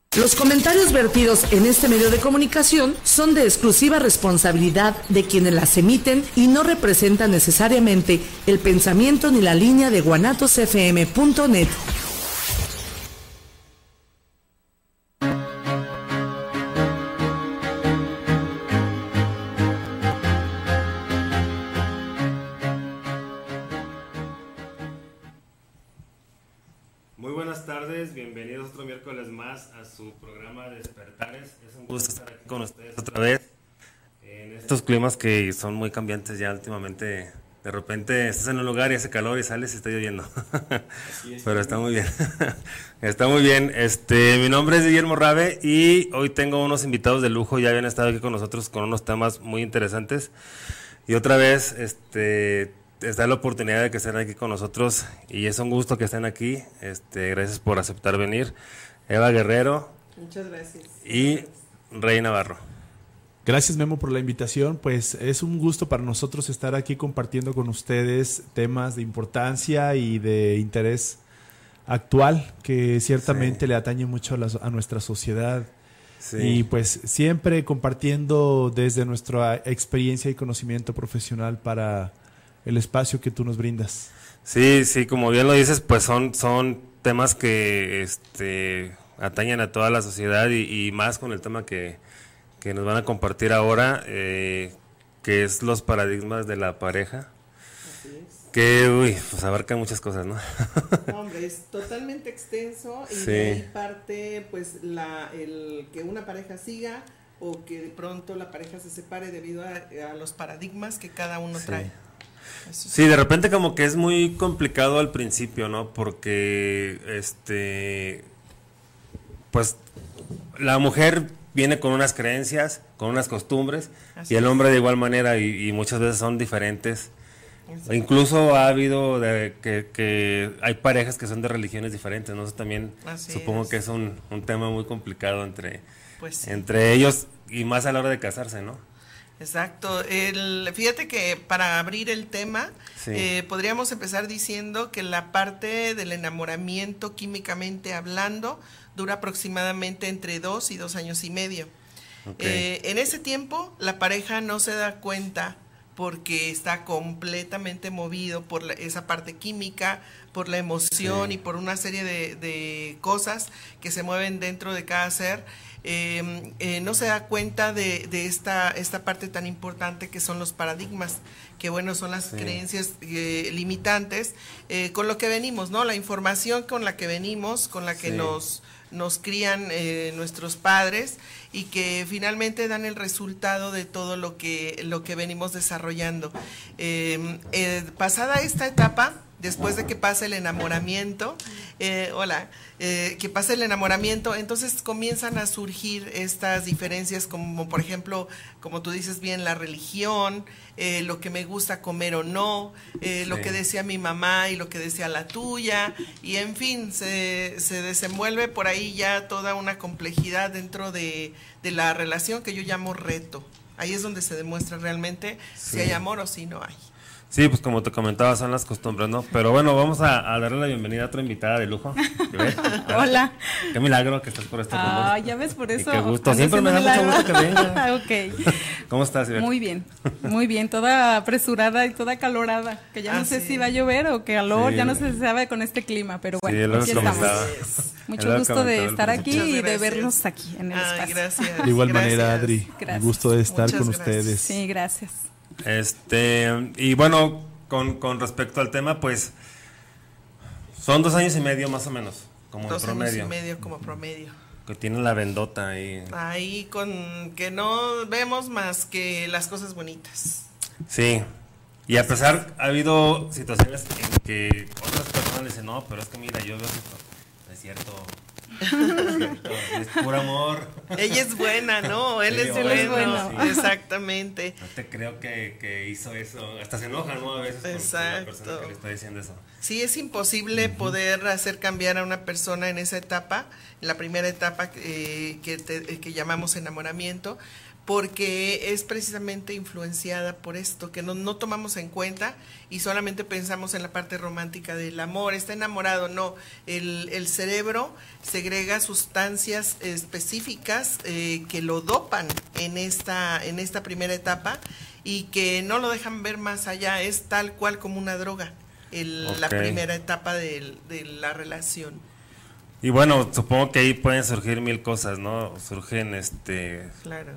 Los comentarios vertidos en este medio de comunicación son de exclusiva responsabilidad de quienes las emiten y no representan necesariamente el pensamiento ni la línea de guanatosfm.net. Muy buenas tardes, bienvenidos otro miércoles más a su programa Despertares. Es un gusto estar aquí con ustedes otra vez en estos climas que son muy cambiantes ya últimamente. De repente estás en un lugar y hace calor y sales y está lloviendo. Pero está muy bien. Está muy bien. Mi nombre es Guillermo Rabe y hoy tengo unos invitados de lujo. Ya habían estado aquí con nosotros con unos temas muy interesantes. Y otra vez, está la oportunidad de que estén aquí con nosotros y es un gusto que estén aquí. Gracias por aceptar venir. Eva Guerrero. Muchas gracias. Y Rey Navarro. Gracias, Memo, por la invitación. Pues es un gusto para nosotros estar aquí compartiendo con ustedes temas de importancia y de interés actual que ciertamente le atañe mucho a nuestra sociedad. Sí. Y pues siempre compartiendo desde nuestra experiencia y conocimiento profesional para el espacio que tú nos brindas. Sí, como bien lo dices, pues son temas que atañen a toda la sociedad y más con el tema que nos van a compartir ahora, que es los paradigmas de la pareja. Así es. Que, pues abarca muchas cosas, ¿no? No, hombre, es totalmente extenso y sí. De ahí parte, pues, el que una pareja siga o que de pronto la pareja se separe debido a los paradigmas que cada uno trae. Sí, de repente como que es muy complicado al principio, ¿no? Porque, pues, la mujer viene con unas creencias, con unas costumbres, así y el hombre de igual manera, y muchas veces son diferentes. Así incluso ha habido que hay parejas que son de religiones diferentes, ¿no? Eso también así supongo que es un tema muy complicado entre ellos y más a la hora de casarse, ¿no? Exacto. Fíjate que para abrir el tema, sí. Podríamos empezar diciendo que la parte del enamoramiento, químicamente hablando, dura aproximadamente entre 2 y 2 años y medio. Okay. En ese tiempo, la pareja no se da cuenta porque está completamente movido por esa parte química, por la emoción, sí. Y por una serie de cosas que se mueven dentro de cada ser. No se da cuenta de esta parte tan importante que son los paradigmas, que bueno, son las sí. creencias limitantes, con lo que venimos, ¿no? La información con la que venimos, con la que sí. nos crían nuestros padres y que finalmente dan el resultado de todo lo que venimos desarrollando. Pasada esta etapa, después de que pasa el enamoramiento, que pasa el enamoramiento, entonces comienzan a surgir estas diferencias como por ejemplo, como tú dices bien, la religión, lo que me gusta comer o no, sí. Lo que decía mi mamá y lo que decía la tuya, y en fin, se desenvuelve por ahí ya toda una complejidad dentro de la relación que yo llamo reto. Ahí es donde se demuestra realmente sí. si hay amor o si no hay. Sí, pues como te comentaba, son las costumbres, ¿no? Pero bueno, vamos a darle la bienvenida a otra invitada de lujo. Hola. Qué milagro que estás por este rumbo. Ah, ya ves, por eso. Y qué gusto, siempre me da mucho gusto que venga. Ok. ¿Cómo estás, Ivette? Muy bien, toda apresurada y toda calorada, que ya no sé si va a llover o calor, sí. Ya no se sabe con este clima, pero bueno, sí, aquí estamos. Mucho gusto de estar aquí y de vernos aquí en el espacio. Gracias. De igual manera, Adri, un gusto de estar con ustedes. Sí, gracias. Y bueno, con respecto al tema, pues son 2 años y medio más o menos, como en promedio. 2 años y medio como promedio. Que tienen la vendota ahí. Ahí con que no vemos más que las cosas bonitas. Sí, y a pesar, ha habido situaciones en que otras personas dicen, no, pero es que mira, yo veo esto, no es cierto. Es puro amor. Ella es buena, ¿no? Él sí, es bueno. Sí. Exactamente. No te creo que hizo eso. Hasta se enoja, ¿no? A veces con la persona que le está diciendo eso. Sí, es imposible poder hacer cambiar a una persona en esa etapa, en la primera etapa que llamamos enamoramiento, porque es precisamente influenciada por esto, que no tomamos en cuenta y solamente pensamos en la parte romántica del amor, está enamorado, no, el cerebro segrega sustancias específicas que lo dopan en esta primera etapa y que no lo dejan ver más allá, es tal cual como una droga, la primera etapa de la relación. Y bueno, supongo que ahí pueden surgir mil cosas, ¿no? Surgen Claro.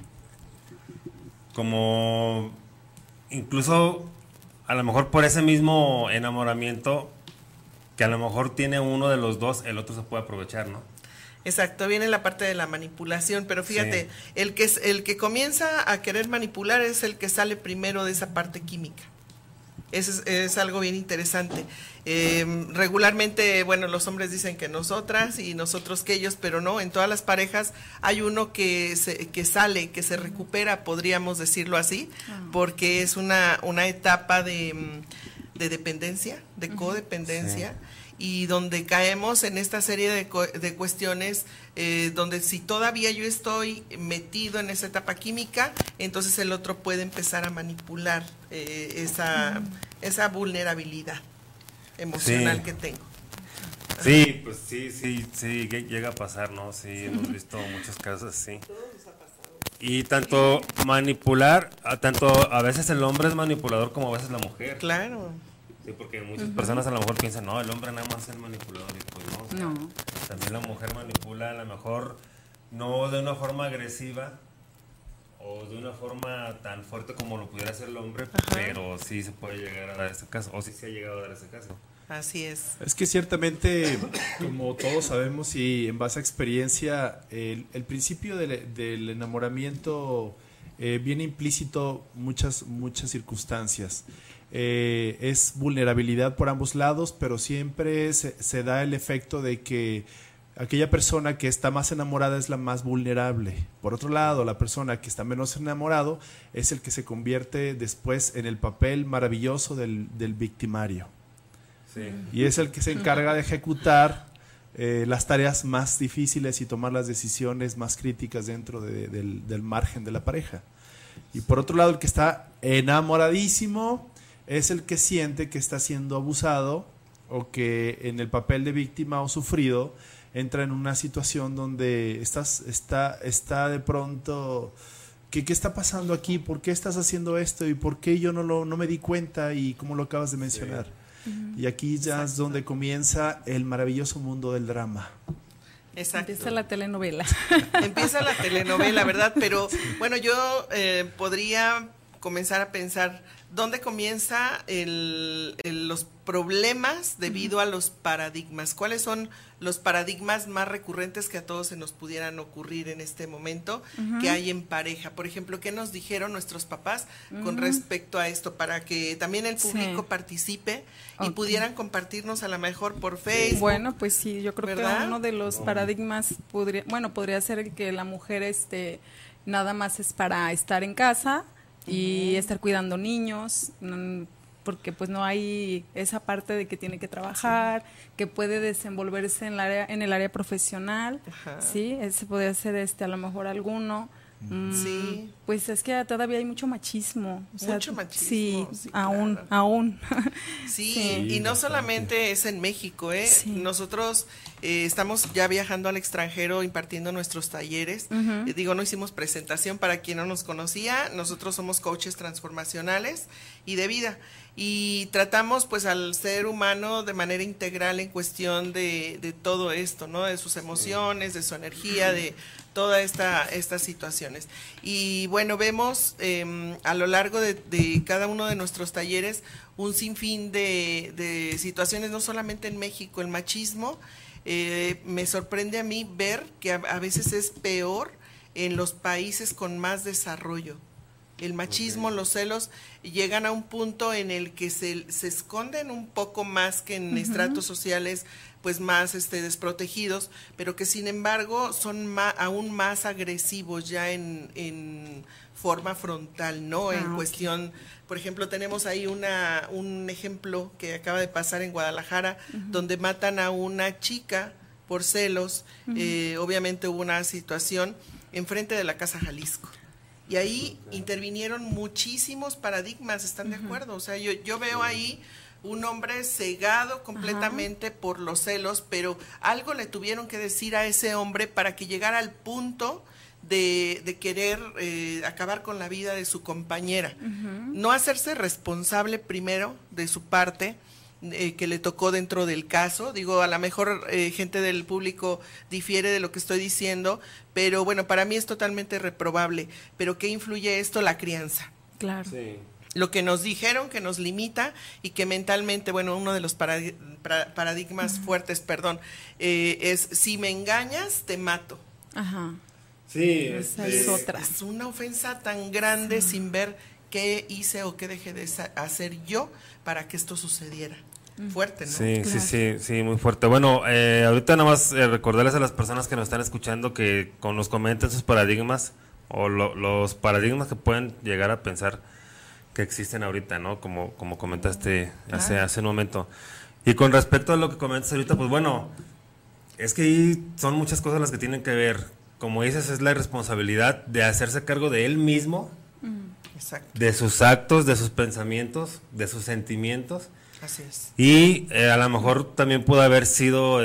Como incluso a lo mejor por ese mismo enamoramiento que a lo mejor tiene uno de los dos, el otro se puede aprovechar, ¿no? Exacto, viene la parte de la manipulación, pero fíjate, sí. el que comienza a querer manipular es el que sale primero de esa parte química. Es algo bien interesante. Regularmente, bueno, los hombres dicen que nosotras y nosotros que ellos, pero no, en todas las parejas hay uno que sale, que se recupera, podríamos decirlo así, porque es una etapa de dependencia, de codependencia. Sí. Y donde caemos en esta serie de cuestiones donde si todavía yo estoy metido en esa etapa química, entonces el otro puede empezar a manipular esa vulnerabilidad emocional que tengo. Sí, pues sí, llega a pasar, ¿no? Sí, hemos visto muchos casos así. Y tanto manipular, tanto a veces el hombre es manipulador como a veces la mujer. Claro. Sí, porque muchas personas a lo mejor piensan, no, el hombre nada más es el manipulador, y pues no, o sea, no. También la mujer manipula, a lo mejor no de una forma agresiva o de una forma tan fuerte como lo pudiera hacer el hombre, pero sí se puede llegar a dar ese caso, o sí se ha llegado a dar ese caso. Así es. Es que ciertamente, como todos sabemos y en base a experiencia, el principio del enamoramiento viene implícito muchas circunstancias. Es vulnerabilidad por ambos lados, pero siempre se da el efecto de que aquella persona que está más enamorada es la más vulnerable. Por otro lado, la persona que está menos enamorado es el que se convierte después en el papel maravilloso del victimario. Sí. Y es el que se encarga de ejecutar las tareas más difíciles y tomar las decisiones más críticas dentro del margen de la pareja. Y por otro lado, el que está enamoradísimo es el que siente que está siendo abusado o que en el papel de víctima o sufrido entra en una situación donde está de pronto, ¿qué está pasando aquí? ¿Por qué estás haciendo esto? ¿Y por qué yo no me di cuenta? Y como lo acabas de mencionar. Sí. Y aquí ya es donde comienza el maravilloso mundo del drama. Exacto. Empieza la telenovela. Empieza la telenovela, ¿verdad? Pero bueno, yo podría comenzar a pensar dónde comienza los problemas debido a los paradigmas. ¿Cuáles son los paradigmas más recurrentes que a todos se nos pudieran ocurrir en este momento que hay en pareja? Por ejemplo, ¿qué nos dijeron nuestros papás con respecto a esto? Para que también el público participe y pudieran compartirnos a lo mejor por Facebook. Bueno, pues sí, yo creo que uno de los paradigmas podría ser el que la mujer nada más es para estar en casa y estar cuidando niños, porque pues no hay esa parte de que tiene que trabajar, que puede desenvolverse en el área profesional. Sí, ese podría ser a lo mejor alguno. Sí. Pues es que todavía hay mucho machismo. Mucho machismo. Sí, aún. Sí, y no solamente es en México, Sí. Nosotros estamos ya viajando al extranjero impartiendo nuestros talleres. No hicimos presentación para quien no nos conocía. Nosotros somos coaches transformacionales y de vida. Y tratamos pues al ser humano de manera integral en cuestión de todo esto, ¿no? De sus emociones, de su energía, de todas estas situaciones. Y bueno, vemos a lo largo de cada uno de nuestros talleres un sinfín de situaciones, no solamente en México. El machismo me sorprende a mí ver que a veces es peor en los países con más desarrollo. El machismo, los celos llegan a un punto en el que se esconden un poco más que en estratos sociales pues más desprotegidos, pero que sin embargo son aún más agresivos ya en forma frontal, ¿no? En cuestión, por ejemplo, tenemos ahí un ejemplo que acaba de pasar en Guadalajara, donde matan a una chica por celos. Obviamente hubo una situación enfrente de la Casa Jalisco. Y ahí intervinieron muchísimos paradigmas, ¿están de acuerdo? O sea, yo veo ahí un hombre cegado completamente por los celos, pero algo le tuvieron que decir a ese hombre para que llegara al punto de querer acabar con la vida de su compañera. No hacerse responsable primero de su parte, que le tocó dentro del caso. Digo, a lo mejor gente del público difiere de lo que estoy diciendo, pero bueno, para mí es totalmente reprobable. ¿Pero qué influye esto? La crianza. Claro. Sí. Lo que nos dijeron, que nos limita y que mentalmente, bueno, uno de los paradigmas fuertes, es si me engañas, te mato. Ajá. Sí, Esa es otra. Es una ofensa tan grande sin ver qué hice o qué dejé de hacer yo para que esto sucediera. Fuerte, ¿no? Sí, Claro. sí, muy fuerte. Bueno, ahorita nada más recordarles a las personas que nos están escuchando que nos comenten sus paradigmas o los paradigmas que pueden llegar a pensar que existen ahorita, ¿no? Como comentaste hace un momento. Y con respecto a lo que comentas ahorita, pues bueno, es que ahí son muchas cosas las que tienen que ver. Como dices, es la responsabilidad de hacerse cargo de él mismo, Exacto. de sus actos, de sus pensamientos, de sus sentimientos. Así es. Y a lo mejor también pudo haber sido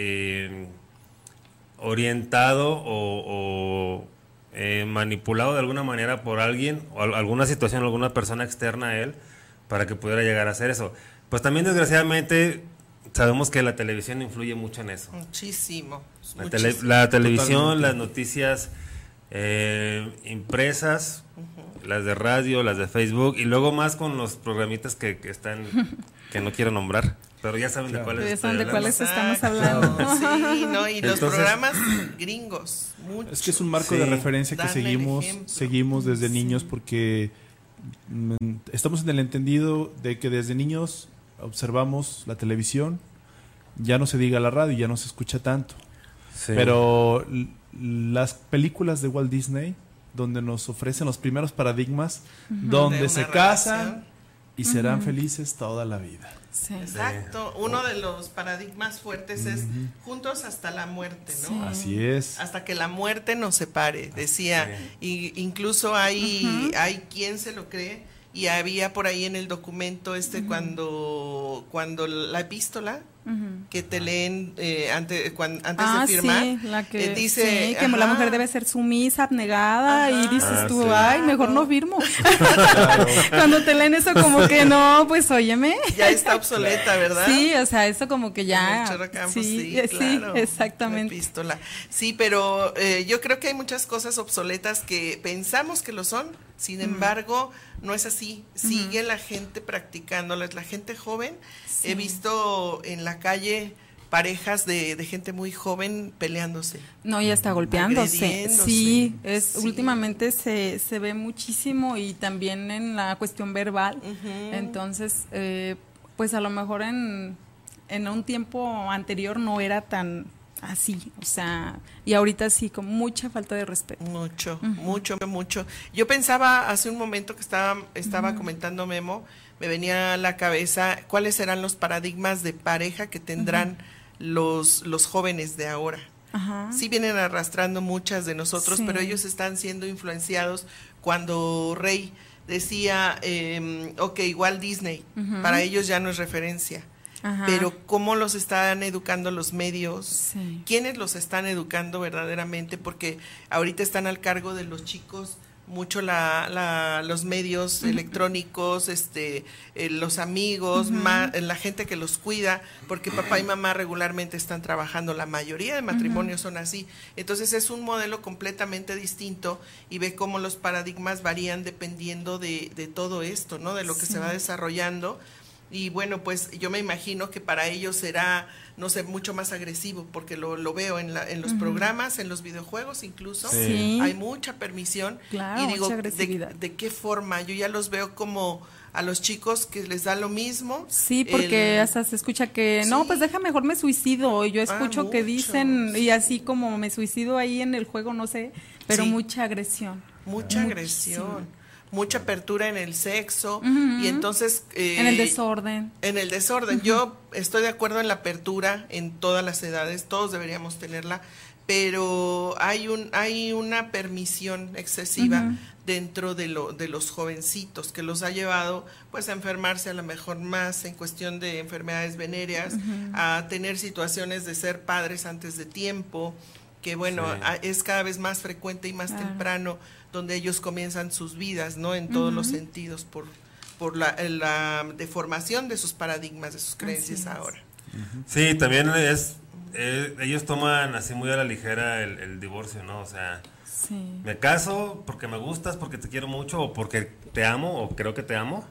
orientado o manipulado de alguna manera por alguien o alguna situación, alguna persona externa a él para que pudiera llegar a hacer eso. Pues también desgraciadamente sabemos que la televisión influye mucho en eso. Muchísimo. La televisión, Totalmente. las noticias impresas, las de radio, las de Facebook y luego más con los programitas que están, que no quiero nombrar, pero ya saben de cuáles Ya estoy saben de hablando. cuáles estamos hablando. Sí, no, y los Entonces- programas gringos, muchos. Es que es un marco Sí. de referencia que Dan el seguimos ejemplo. desde niños porque estamos en el entendido de que desde niños observamos la televisión, ya no se diga la radio, ya no se escucha tanto. Sí. Pero las películas de Walt Disney, donde nos ofrecen los primeros paradigmas, De donde una se relación. casan y serán felices toda la vida. Sí. Exacto, uno de los paradigmas fuertes es juntos hasta la muerte, ¿no? Sí. Así es. Hasta que la muerte nos separe, decía. Y incluso hay quien se lo cree, y había por ahí en el documento cuando la epístola que te leen antes de firmar, sí, la que dice sí, que la ajá, mujer debe ser sumisa, abnegada, y dices Ah, tú, sí. ay, mejor no firmo. Cuando te leen eso como que no, pues óyeme. ya está obsoleta, ¿verdad? Sí, o sea, eso como que En ya. el Chorro Campos, sí, claro, exactamente. la epístola. Sí, pero yo creo que hay muchas cosas obsoletas que pensamos que lo son, sin embargo, no es así. Sigue la gente practicándolas, la gente joven. Sí. He visto en la calle parejas de gente muy joven peleándose. No, ya está golpeándose. Agrediéndose. Sí, Sí. últimamente se ve muchísimo y también en la cuestión verbal. Entonces, pues a lo mejor en un tiempo anterior no era tan así, o sea, y ahorita sí, con mucha falta de respeto. Mucho, mucho. Yo pensaba hace un momento que estaba comentando Memo, me venía a la cabeza cuáles serán los paradigmas de pareja que tendrán los jóvenes de ahora. Ajá. Sí vienen arrastrando muchas de nosotros, Sí. pero ellos están siendo influenciados cuando Rey decía, ok, igual Disney, para ellos ya no es referencia. Ajá. Pero cómo los están educando los medios, Sí. quiénes los están educando verdaderamente, porque ahorita están al cargo de los chicos mucho los medios electrónicos, los amigos, la gente que los cuida, porque papá y mamá regularmente están trabajando, la mayoría de matrimonios son así. Entonces es un modelo completamente distinto y ve cómo los paradigmas varían dependiendo de todo esto, ¿no? De lo que Sí. se va desarrollando. Y bueno, pues yo me imagino que para ellos será, no sé, mucho más agresivo, porque lo veo en los programas, en los videojuegos incluso. Sí. Hay mucha permisión. Claro, y digo, mucha agresividad. ¿de qué forma? Yo ya los veo como a los chicos que les da lo mismo. Sí, porque hasta se escucha que, no, Sí. pues deja mejor me suicido. Yo escucho que mucho, dicen, sí. y así como me suicido ahí en el juego, no sé, pero Sí. mucha agresión. Mucha agresión. Mucha apertura en el sexo. Y entonces... En el desorden. En el desorden. Yo estoy de acuerdo en la apertura en todas las edades, todos deberíamos tenerla, pero hay una permisión excesiva dentro de los jovencitos que los ha llevado pues a enfermarse a lo mejor más en cuestión de enfermedades venéreas, a tener situaciones de ser padres antes de tiempo, que bueno, es cada vez más frecuente y más temprano donde ellos comienzan sus vidas, ¿no? En todos los sentidos por la deformación de sus paradigmas, de sus creencias ahora. Sí, también ellos toman así muy a la ligera el divorcio, ¿no? O sea, me caso porque me gustas, porque te quiero mucho, o porque te amo, o creo que te amo.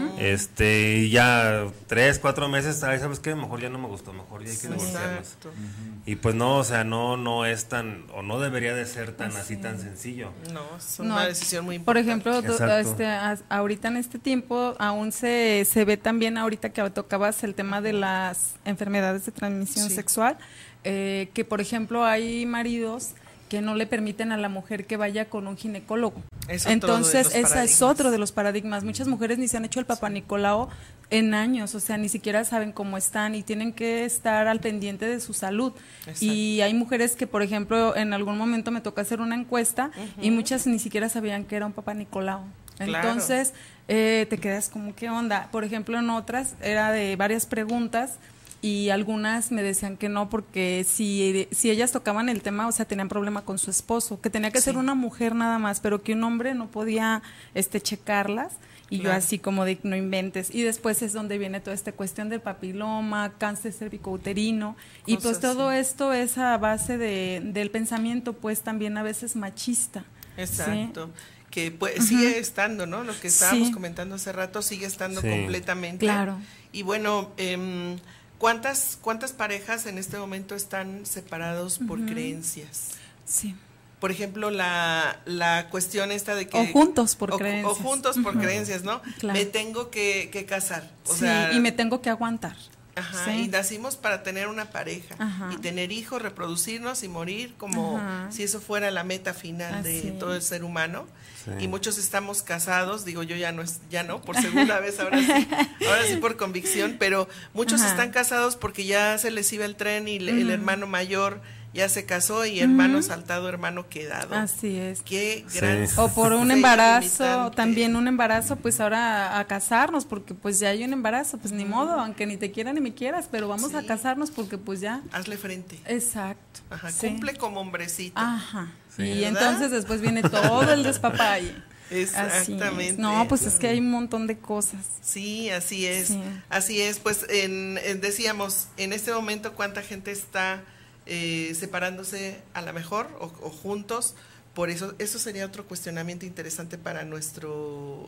Y ya 3, 4 meses, ay, ¿sabes qué? Mejor ya no me gustó, mejor ya hay que divorciarnos. Y pues no, o sea, no es tan, o no debería de ser tan así tan sencillo. No, es una decisión muy importante. Por ejemplo, ahorita en este tiempo aún se ve también, ahorita que tocabas el tema de las enfermedades de transmisión sexual, que por ejemplo hay maridos que no le permiten a la mujer que vaya con un ginecólogo. Entonces, ese es otro de los paradigmas. Muchas mujeres ni se han hecho el Papá Nicolau en años, o sea, ni siquiera saben cómo están y tienen que estar al pendiente de su salud. Exacto. Y hay mujeres que, por ejemplo, en algún momento me tocó hacer una encuesta y muchas ni siquiera sabían que era un Papá Nicolau. Entonces, te quedas como, ¿qué onda? Por ejemplo, en otras era de varias preguntas y algunas me decían que no, porque si ellas tocaban el tema, o sea, tenían problema con su esposo, que tenía que ser una mujer nada más, pero que un hombre no podía checarlas, y yo así como de no inventes. Y después es donde viene toda esta cuestión del papiloma, cáncer cervicouterino, y pues todo esto es a base del pensamiento, pues también a veces machista. Exacto. ¿Sí? Que pues, sigue estando, ¿no? Lo que estábamos comentando hace rato sigue estando completamente. Claro. Y bueno, ¿cuántas parejas en este momento están separados por creencias? Sí. Por ejemplo, la cuestión esta de que... O juntos por creencias. O juntos por creencias, ¿no? Claro. Me tengo que casar. O sí, sea, y me tengo que aguantar. Ajá, y nacimos para tener una pareja y tener hijos, reproducirnos y morir como si eso fuera la meta final de todo el ser humano. Sí. Y muchos estamos casados, digo yo ya no, por segunda vez ahora sí por convicción, pero muchos están casados porque ya se les iba el tren y el hermano mayor ya se casó y hermano saltado, hermano quedado. Así es. Qué gran o por un embarazo, también un embarazo, pues ahora a casarnos, porque pues ya hay un embarazo, pues ni modo, aunque ni te quiera ni me quieras, pero vamos a casarnos porque pues ya. Hazle frente. Exacto. Ajá, cumple como hombrecito. Ajá. Sí, y entonces después viene todo el despapalle. Exactamente. No, pues es que hay un montón de cosas. Sí, así es. Sí. Así es, pues decíamos, en este momento cuánta gente está separándose a lo mejor o juntos. Por eso sería otro cuestionamiento interesante para nuestros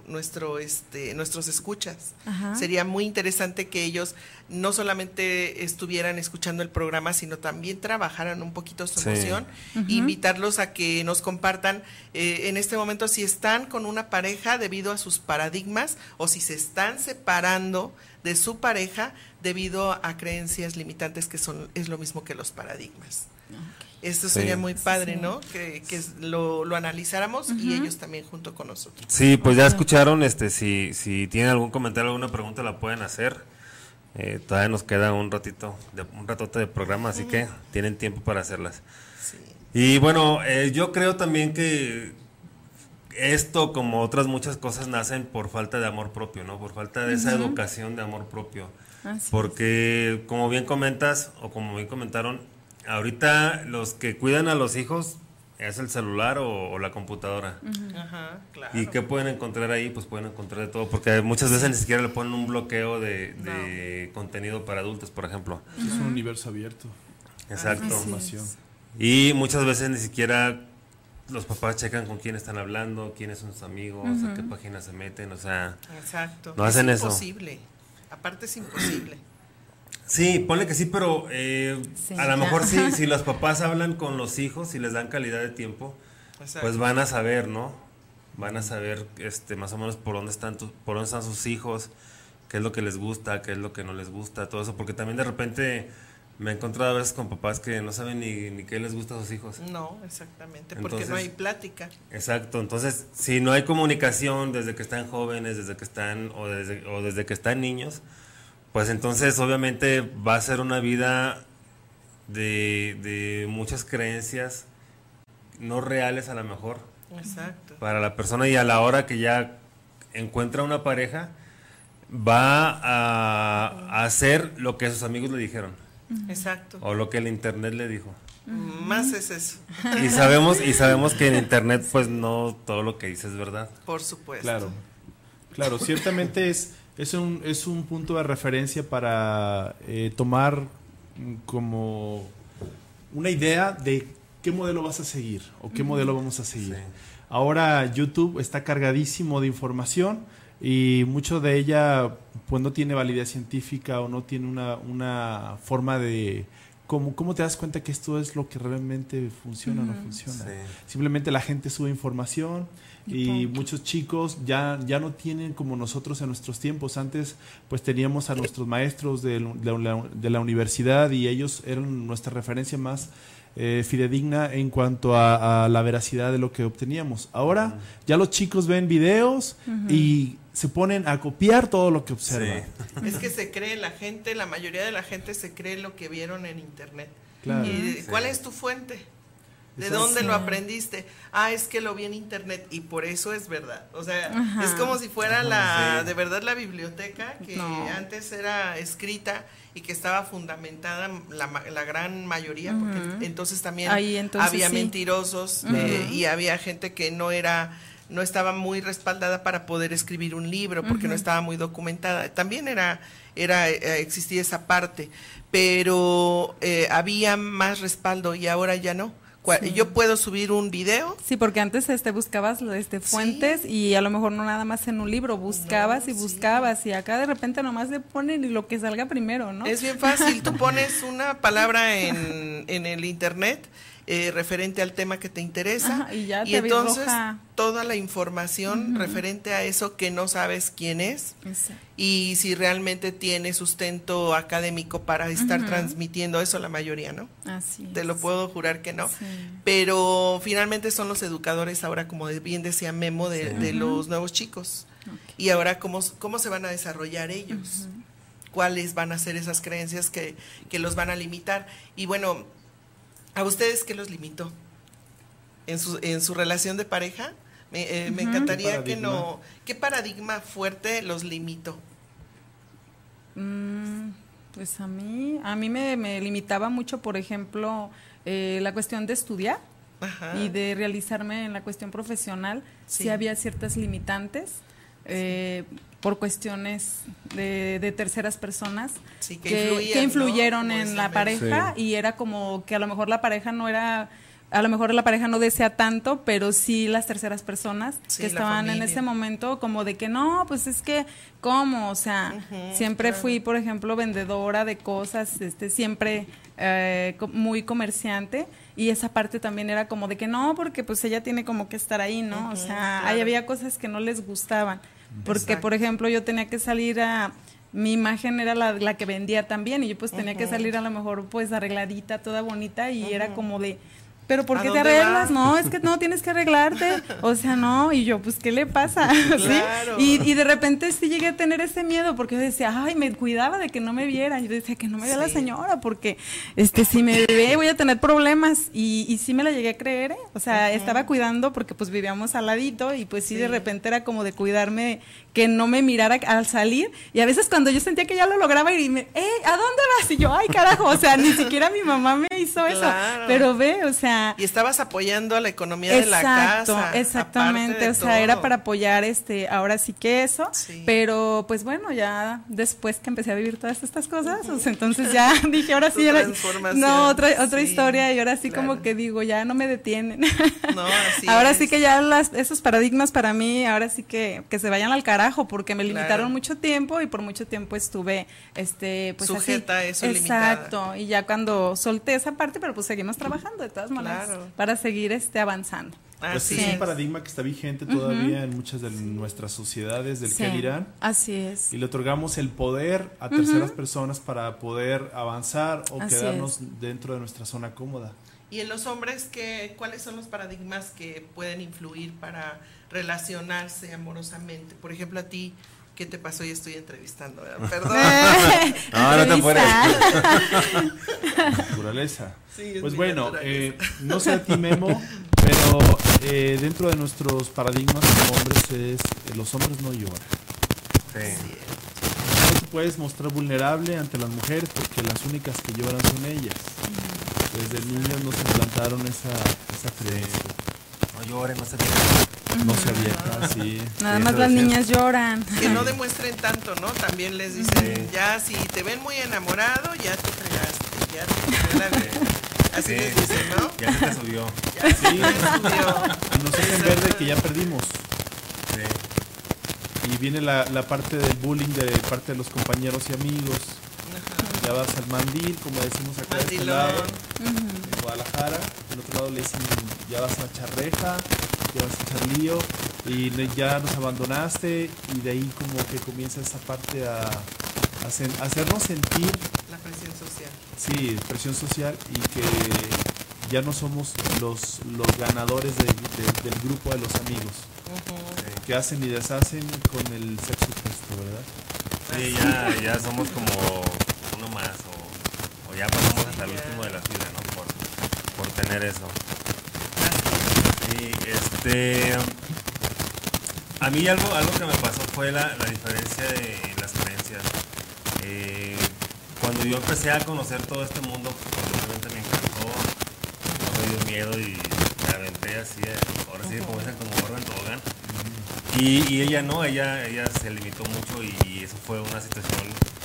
escuchas. Sería muy interesante que ellos no solamente estuvieran escuchando el programa, sino también trabajaran un poquito su emoción, invitarlos a que nos compartan en este momento si están con una pareja debido a sus paradigmas o si se están separando de su pareja debido a creencias limitantes que es lo mismo que los paradigmas. Esto sería muy padre, ¿no? Que lo analizáramos y ellos también junto con nosotros. Sí, pues ya escucharon, si tienen algún comentario, alguna pregunta la pueden hacer. Todavía nos queda un ratote de programa, así que tienen tiempo para hacerlas. Sí. Y bueno, yo creo también que esto, como otras muchas cosas, nacen por falta de amor propio, ¿no? Por falta de esa educación de amor propio. Porque, como bien comentas, o como bien comentaron, ahorita los que cuidan a los hijos es el celular o la computadora. Ajá, claro. ¿Y qué pueden encontrar ahí? Pues pueden encontrar de todo, porque muchas veces ni siquiera le ponen un bloqueo de contenido para adultos, por ejemplo. Es un universo abierto. Exacto. Y muchas veces ni siquiera los papás checan con quién están hablando, quiénes son sus amigos, a qué páginas se meten, o sea... Exacto. No hacen eso. Es imposible. Aparte es imposible. Sí, ponle que sí, pero a lo mejor si los papás hablan con los hijos y les dan calidad de tiempo, pues van a saber, ¿no? Van a saber más o menos por dónde están sus hijos, qué es lo que les gusta, qué es lo que no les gusta, todo eso, porque también de repente me he encontrado a veces con papás que no saben ni qué les gusta a sus hijos. No, exactamente, porque no hay plática. Exacto, entonces si no hay comunicación desde que están jóvenes, desde que están niños, pues entonces obviamente va a ser una vida de muchas creencias no reales a lo mejor. Exacto. Para la persona, y a la hora que ya encuentra una pareja, va a hacer lo que sus amigos le dijeron. Exacto. O lo que el internet le dijo. Más es eso. Y sabemos que en internet pues no todo lo que dice es verdad. Por supuesto. Claro, ciertamente es un punto de referencia para tomar como una idea de qué modelo vas a seguir o qué modelo vamos a seguir. Sí. Ahora YouTube está cargadísimo de información y mucho de ella pues no tiene validez científica o no tiene una forma de... ¿Cómo te das cuenta que esto es lo que realmente funciona o no funciona? Sí. Simplemente la gente sube información y muchos chicos ya no tienen como nosotros en nuestros tiempos. Antes pues teníamos a nuestros maestros de la universidad y ellos eran nuestra referencia más fidedigna en cuanto a la veracidad de lo que obteníamos. Ahora ya los chicos ven videos y se ponen a copiar todo lo que observan. Sí. Es que se cree la mayoría de la gente se cree lo que vieron en internet. Claro. ¿Y cuál es tu fuente? ¿De dónde lo aprendiste? Es que lo vi en internet y por eso es verdad. O sea, es como si fuera de verdad la biblioteca que antes era escrita y que estaba fundamentada la gran mayoría, porque entonces también había mentirosos y había gente que no estaba muy respaldada para poder escribir un libro porque no estaba muy documentada. También existía esa parte, pero había más respaldo y ahora ya no. Sí. Yo puedo subir un video. Sí, porque antes buscabas fuentes y a lo mejor no nada más en un libro, buscabas y acá de repente nomás le ponen y lo que salga primero, ¿no? Es bien fácil, tú pones una palabra en el internet referente al tema que te interesa y entonces toda la información referente a eso que no sabes quién es y si realmente tiene sustento académico para estar transmitiendo eso, la mayoría, ¿no? Así es. Te lo puedo jurar que no, pero finalmente son los educadores ahora, como bien decía Memo, de los nuevos chicos. Y ahora cómo se van a desarrollar ellos, cuáles van a ser esas creencias que los van a limitar. Y bueno, ¿a ustedes qué los limitó? ¿En su relación de pareja? Me encantaría ¿Qué paradigma fuerte los limitó? Pues a mí me limitaba mucho, por ejemplo, la cuestión de estudiar y de realizarme en la cuestión profesional. Sí había ciertas limitantes. Por cuestiones de terceras personas que influyeron en la pareja y era como que a lo mejor la pareja no desea tanto, pero sí las terceras personas que estaban en ese momento como de que no, pues es que ¿cómo? O sea, siempre fui, por ejemplo, vendedora de cosas, siempre muy comerciante y esa parte también era como de que no, porque pues ella tiene como que estar ahí, ¿no? O sea, ahí había cosas que no les gustaban. Porque, por ejemplo, yo tenía que salir mi imagen era la que vendía también y yo pues tenía que salir a lo mejor pues arregladita, toda bonita y era como de, pero ¿por qué te arreglas? No, es que no, tienes que arreglarte, o sea, no, y yo pues ¿qué le pasa? Claro. ¿Sí? Y de repente sí llegué a tener ese miedo porque yo decía, me cuidaba de que no me vieran, yo decía que no me vea la señora porque si me ve voy a tener problemas y sí me la llegué a creer, o sea, estaba cuidando porque pues vivíamos al ladito y pues sí de repente era como de cuidarme que no me mirara al salir y a veces cuando yo sentía que ya lo lograba y me, ¿a dónde vas? Y yo, ay carajo, o sea, ni siquiera mi mamá me hizo eso, pero ve, o sea, y estabas apoyando a la economía de la casa. Exactamente, o sea, era para apoyar ahora sí que eso, pero pues bueno, ya después que empecé a vivir todas estas cosas, pues, entonces ya dije, ahora sí, otra historia y ahora sí como que digo, ya no me detienen. No, así ahora sí que ya esos paradigmas para mí, ahora sí que se vayan al carajo, porque me limitaron mucho tiempo y por mucho tiempo estuve pues sujeta así. A eso, exacto, limitada. Y ya cuando solté esa parte, pero pues seguimos trabajando de todas maneras para seguir avanzando. Pues es un paradigma que está vigente todavía en muchas de nuestras sociedades del qué dirán. Así es. Y le otorgamos el poder a terceras personas para poder avanzar o quedarnos dentro de nuestra zona cómoda. ¿Y en los hombres cuáles son los paradigmas que pueden influir para relacionarse amorosamente? Por ejemplo, a ti, ¿Qué te pasó? Y estoy entrevistando, ¿verdad? Perdón. No te puedes. Naturaleza. Sí, pues mi bueno, naturaleza. no sé a ti, Memo, pero dentro de nuestros paradigmas como hombres los hombres no lloran. Sí. No te puedes mostrar vulnerable ante las mujeres porque las únicas que lloran son ellas. Desde niños nos implantaron esa creencia. No llores, no se vieja. No sea vieja, sí. Nada más las niñas lloran. Que no demuestren tanto, ¿no? También les dicen, ya si te ven muy enamorado, ya te fregaste, ya te subió la vida. Así les dicen, ¿no? Ya se te subió. Ya se te subió. Y nos hacen ver de que ya perdimos. Sí. Y viene la parte del bullying de parte de los compañeros y amigos. Ya vas al mandil, como decimos acá de este lado, en Guadalajara. Del otro lado le dicen, ya vas a echar reja, ya vas a echar lío, y ya nos abandonaste, y de ahí como que comienza esa parte a hacernos sentir... La presión social. Sí, presión social, y que ya no somos los ganadores del grupo de los amigos, que hacen y deshacen con el sexo opuesto, ¿verdad? Sí, ya somos como uno más, o ya pasamos hasta el último de la fila, ¿no? Por tener eso. Sí, a mí algo que me pasó fue la diferencia de las creencias. Cuando yo empecé a conocer todo este mundo, obviamente me encantó, no me dio miedo y me aventé así, ahora sí como dicen, como gordo en tobogán. Y ella no, ella se limitó mucho, y eso fue una situación,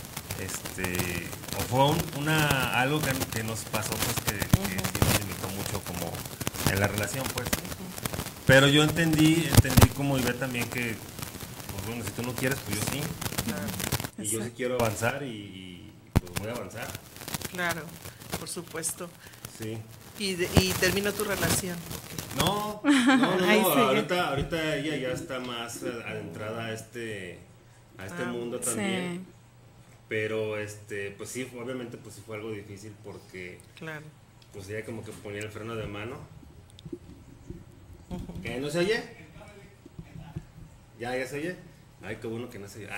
o fue algo que nos pasó, pues que sí nos limitó mucho como en la relación, pues. Pero yo entendí como Ivette también que, pues bueno, si tú no quieres, pues yo sí. Y yo sí quiero avanzar y pues voy a avanzar. Claro, por supuesto. Sí. Y terminó tu relación. No, Ahí sigue. ahorita ella ya está más adentrada a este mundo también. Sí. Pero pues sí, obviamente pues sí fue algo difícil porque Claro. pues ella como que ponía el freno de mano. ¿Qué? ¿No se oye? ¿Ya se oye? Ay, qué bueno que no se oye.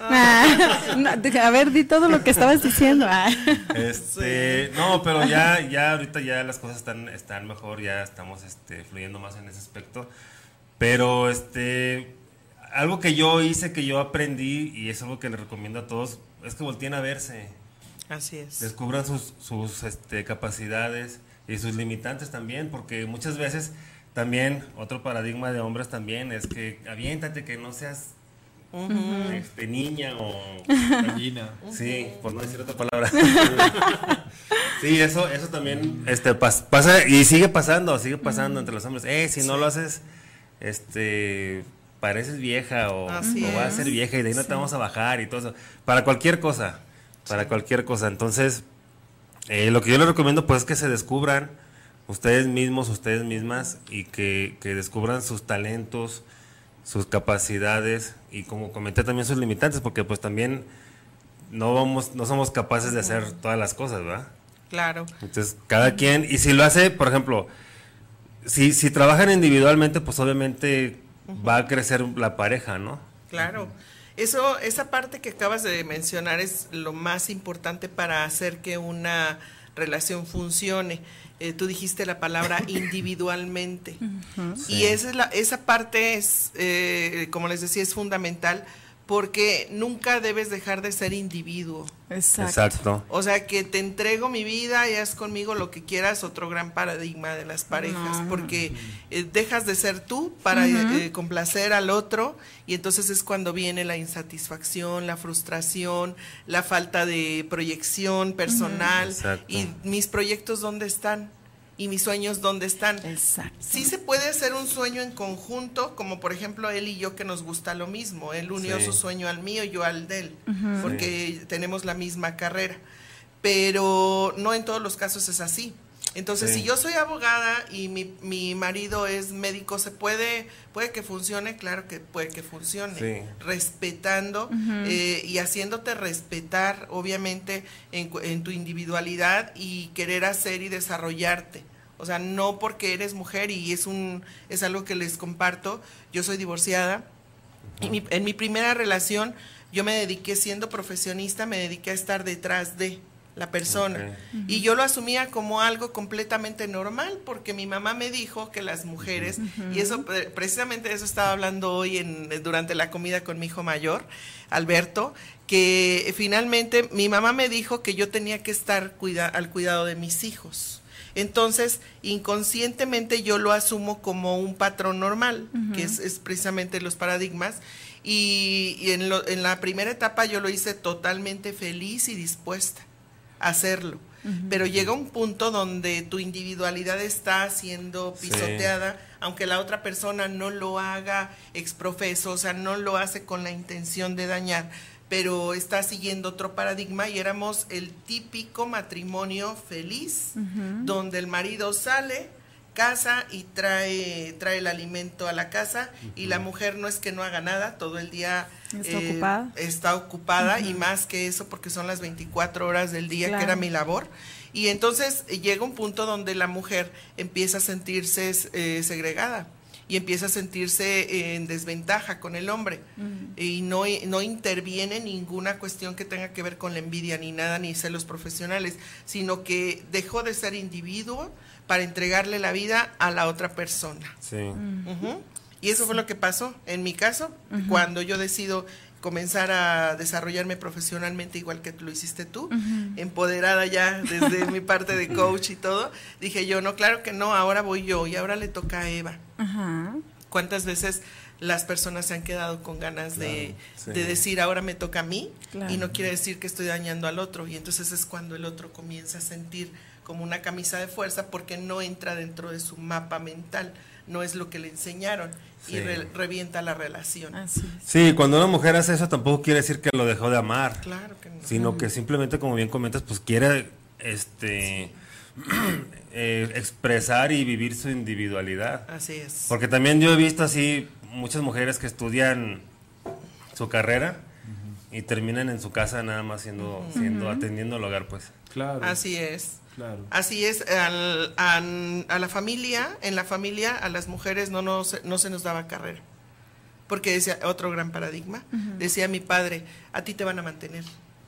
A ver, di todo lo que estabas diciendo. No, pero ya ahorita ya las cosas están mejor, ya estamos fluyendo más en ese aspecto. Pero algo que yo hice, que yo aprendí, y es algo que les recomiendo a todos, es que volteen a verse. Así es. Descubran sus capacidades y sus limitantes también, porque muchas veces también otro paradigma de hombres también es que aviéntate, que no seas niña o gallina. Sí, por no decir otra palabra. Sí, eso también pasa y sigue pasando entre los hombres. Si no lo haces, pareces vieja o vas a ser vieja y de ahí no te vamos a bajar y todo eso. Para cualquier cosa. Entonces, lo que yo les recomiendo pues es que se descubran ustedes mismos, ustedes mismas, y que descubran sus talentos, sus capacidades, y como comenté también sus limitantes, porque pues también no somos capaces de hacer todas las cosas, ¿verdad? Claro. Entonces, cada quien, y si lo hace, por ejemplo, si trabajan individualmente, pues obviamente va a crecer la pareja, ¿no? Claro. Esa parte que acabas de mencionar es lo más importante para hacer que una relación funcione. Tú dijiste la palabra individualmente. Y esa parte es, como les decía, es fundamental, porque nunca debes dejar de ser individuo. Exacto. O sea, que te entrego mi vida y haz conmigo lo que quieras, otro gran paradigma de las parejas, porque dejas de ser tú para complacer al otro, y entonces es cuando viene la insatisfacción, la frustración, la falta de proyección personal. Y mis proyectos, ¿dónde están? Y mis sueños, ¿dónde están? Exacto. Sí se puede hacer un sueño en conjunto, como por ejemplo él y yo, que nos gusta lo mismo. Él unió su sueño al mío, yo al de él, porque tenemos la misma carrera. Pero no en todos los casos es así. Entonces, si yo soy abogada y mi marido es médico, puede que funcione, claro que puede que funcione, respetando y haciéndote respetar, obviamente, en tu individualidad, y querer hacer y desarrollarte. O sea, no porque eres mujer, y es algo que les comparto. Yo soy divorciada, En mi primera relación, yo me dediqué, siendo profesionista, me dediqué a estar detrás de la persona. Y yo lo asumía como algo completamente normal, porque mi mamá me dijo que las mujeres, y eso precisamente de eso estaba hablando hoy durante la comida con mi hijo mayor, Alberto, que finalmente mi mamá me dijo que yo tenía que estar al cuidado de mis hijos. Entonces, inconscientemente yo lo asumo como un patrón normal, que es precisamente los paradigmas. Y en la primera etapa yo lo hice totalmente feliz y dispuesta a hacerlo. Pero llega un punto donde tu individualidad está siendo pisoteada, aunque la otra persona no lo haga exprofeso, o sea, no lo hace con la intención de dañar, pero está siguiendo otro paradigma, y éramos el típico matrimonio feliz, donde el marido sale, casa y trae el alimento a la casa, y la mujer no es que no haga nada, todo el día está ocupada, y más que eso porque son las 24 horas del día, que era mi labor. Y entonces llega un punto donde la mujer empieza a sentirse segregada y empieza a sentirse en desventaja con el hombre, y no interviene ninguna cuestión que tenga que ver con la envidia ni nada, ni celos profesionales, sino que dejó de ser individuo para entregarle la vida a la otra persona. Y eso fue lo que pasó en mi caso, cuando yo decido comenzar a desarrollarme profesionalmente, igual que lo hiciste tú, empoderada ya desde mi parte de coach y todo. Dije yo, no, claro que no, ahora voy yo y ahora le toca a Eva. ¿Cuántas veces las personas se han quedado con ganas de decir, ahora me toca a mí? Y no quiere decir que estoy dañando al otro, y entonces es cuando el otro comienza a sentir como una camisa de fuerza, porque no entra dentro de su mapa mental, no es lo que le enseñaron, y revienta la relación. Sí, cuando una mujer hace eso tampoco quiere decir que lo dejó de amar, claro que no, sino que simplemente, como bien comentas, pues quiere expresar y vivir su individualidad. Así es. Porque también yo he visto así muchas mujeres que estudian su carrera y terminan en su casa nada más siendo atendiendo al hogar, pues. Claro. Así es. Claro. Así es, a la familia, en la familia a las mujeres no se nos daba carrera, porque decía, otro gran paradigma, decía mi padre, a ti te van a mantener.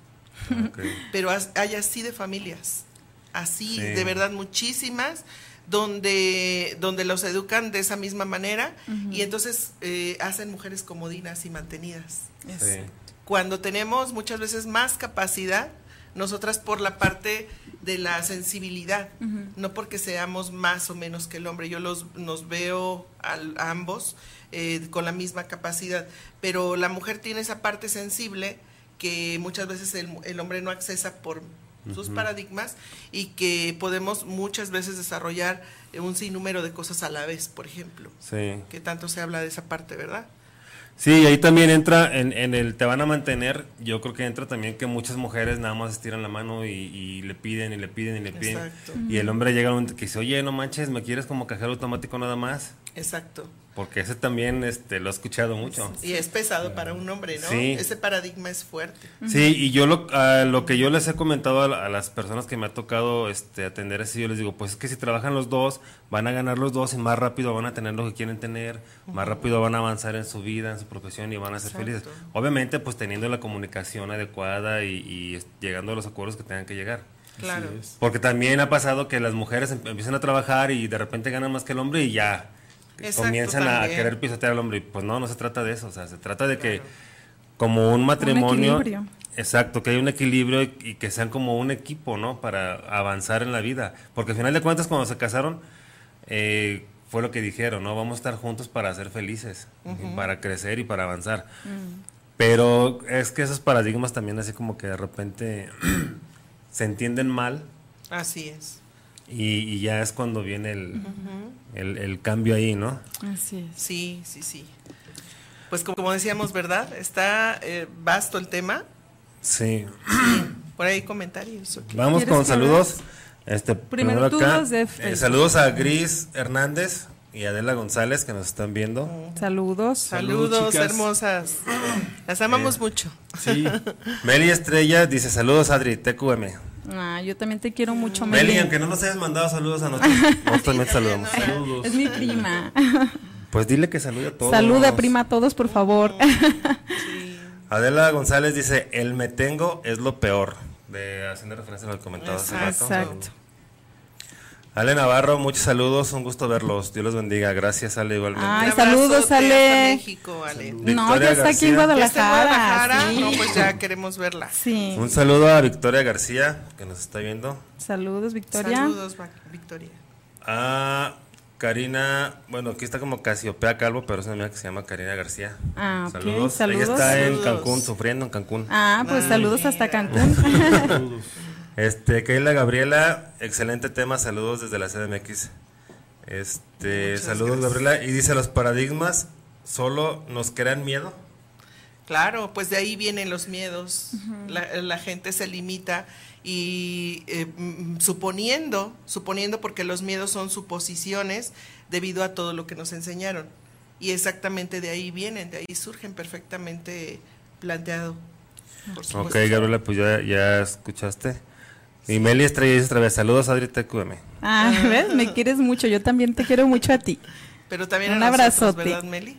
Pero hay así de familias, así de verdad muchísimas, donde los educan de esa misma manera, y entonces hacen mujeres comodinas y mantenidas. Cuando tenemos muchas veces más capacidad, nosotras por la parte de la sensibilidad, no porque seamos más o menos que el hombre. Yo nos veo a ambos con la misma capacidad, pero la mujer tiene esa parte sensible que muchas veces el hombre no accesa por sus paradigmas, y que podemos muchas veces desarrollar un sinnúmero de cosas a la vez, por ejemplo, que tanto se habla de esa parte, ¿verdad? Sí, ahí también entra en el te van a mantener. Yo creo que entra también que muchas mujeres nada más estiran la mano y le piden y le piden y le piden. Exacto. Y el hombre llega a un momento que dice, oye, no manches, ¿me quieres como cajero automático nada más? Exacto. Porque ese también lo he escuchado mucho. Y es pesado para un hombre, ¿no? Sí. Ese paradigma es fuerte. Sí, y yo lo que yo les he comentado a las personas que me ha tocado atender así, yo les digo, pues es que si trabajan los dos, van a ganar los dos y más rápido van a tener lo que quieren tener, más rápido van a avanzar en su vida, en su profesión, y van a ser felices. Obviamente, pues teniendo la comunicación adecuada y llegando a los acuerdos que tengan que llegar. Claro. Porque también ha pasado que las mujeres empiezan a trabajar y de repente ganan más que el hombre y ya comienzan a querer pisotear al hombre. Y pues no se trata de eso, o sea, se trata de que como un matrimonio, exacto, que hay un equilibrio y que sean como un equipo, ¿no? Para avanzar en la vida. Porque al final de cuentas, cuando se casaron, fue lo que dijeron, ¿no? Vamos a estar juntos para ser felices, para crecer y para avanzar. Pero es que esos paradigmas también así como que de repente se entienden mal. Así es. Y ya es cuando viene el cambio ahí, ¿no? Así es. Sí. Pues como decíamos, ¿verdad? Está vasto el tema. Sí. Por ahí comentarios. Okay. Vamos con saludos. Primero tú acá, saludos a Gris Hernández y Adela González, que nos están viendo. Saludos, hermosas. Las amamos mucho. Sí. Meli Estrella dice, saludos Adri, TQM. Yo también te quiero mucho, Meli, aunque no nos hayas mandado saludos a nosotros también saludamos. Saludos. Es mi prima. Pues dile que salude a todos. Saluda, prima, a todos, por favor. Sí. Adela González dice, el me tengo es lo peor, haciendo referencia al comentado hace rato. Exacto. Ale Navarro, muchos saludos, un gusto verlos, Dios los bendiga, gracias Ale igualmente. Ay, Un abrazo saludos, hasta Ale. México, Ale. No, ya está aquí en Guadalajara. ¿Ya está en Guadalajara? Sí. No, pues ya queremos verla. Sí. Un saludo a Victoria García, que nos está viendo. Saludos, Victoria. Saludos, Victoria. A Karina, bueno, aquí está como Casiopea Calvo, pero es una amiga que se llama Karina García. Ah, ok, Saludos. saludos. Ella está en Saludos. Cancún, sufriendo en Cancún. Ah, pues saludos hasta Cancún. Saludos. Keila Gabriela, excelente tema, saludos desde la CDMX. Muchas Saludos gracias. Gabriela, y dice, los paradigmas solo nos crean miedo. Claro, pues de ahí vienen los miedos. La gente se limita y suponiendo porque los miedos son suposiciones debido a todo lo que nos enseñaron. Y exactamente de ahí vienen, de ahí surgen perfectamente planteado. Por supuesto. Ok, Gabriela, pues ya escuchaste. Y Meli Estrella dice otra vez, saludos Adri TQM. Ah, ¿ves? Me quieres mucho, yo también te quiero mucho a ti. Pero también Un a nosotros, abrazote. ¿verdad, Meli?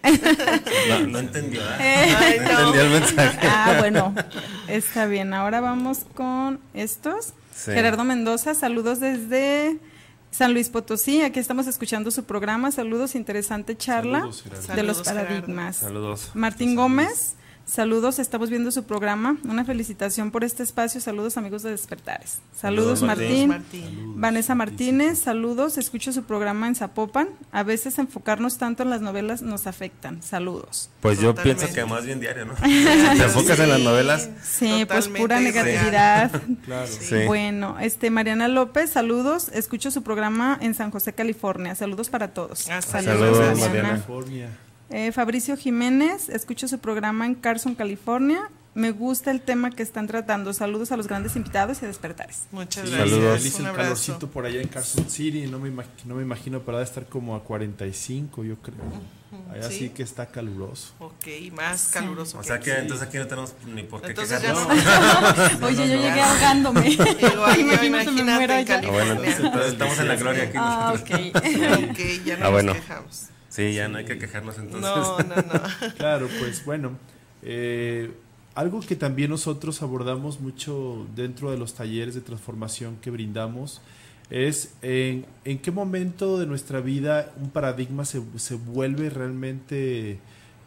No entendió, Ay, No no. entendió el mensaje. Ah, bueno, está bien. Ahora vamos con estos. Sí. Gerardo Mendoza, saludos desde San Luis Potosí. Aquí estamos escuchando su programa. Saludos, interesante charla Saludos, Gerardo. de los Saludos, Gerardo. paradigmas. Saludos. Martín Gómez, saludos, estamos viendo su programa. Una felicitación por este espacio. Saludos, amigos de Despertares. Saludos, Saludos, Martín. Martín. Vanessa Martínez, saludos, escucho su programa en Zapopan. A veces enfocarnos tanto en las novelas nos afectan. Saludos. Pues yo Totalmente. pienso que más bien diario, ¿no? Te enfocas en las novelas. Sí, pues Totalmente pura real. negatividad. Claro. Sí. Bueno, Mariana López, saludos, escucho su programa en San José, California. Saludos para todos. Saludos, Mariana. California. Fabricio Jiménez, escucho su programa en Carson, California. Me gusta el tema que están tratando. Saludos a los grandes invitados y a Despertares. Muchas Sí, gracias. Saludos. Dice Un el abrazo. calorcito por allá en Carson City, no me imagino, pero ha de estar como a 45, yo creo. Allá Sí. sí que está caluroso. Ok, más caluroso. O sea que aquí. entonces aquí no tenemos ni por qué Entonces quejarnos. ya no. Oye, yo llegué ahogándome. Igual, yo Imagínate, me imagínate muero en allá. Ah, bueno, California. entonces estamos en la gloria aquí. Ah, nosotros. ok. Ok, ya no Ah, bueno. nos quejamos. Sí, ya no hay que quejarnos entonces. No. Claro, pues bueno, algo que también nosotros abordamos mucho dentro de los talleres de transformación que brindamos es en qué momento de nuestra vida un paradigma se vuelve realmente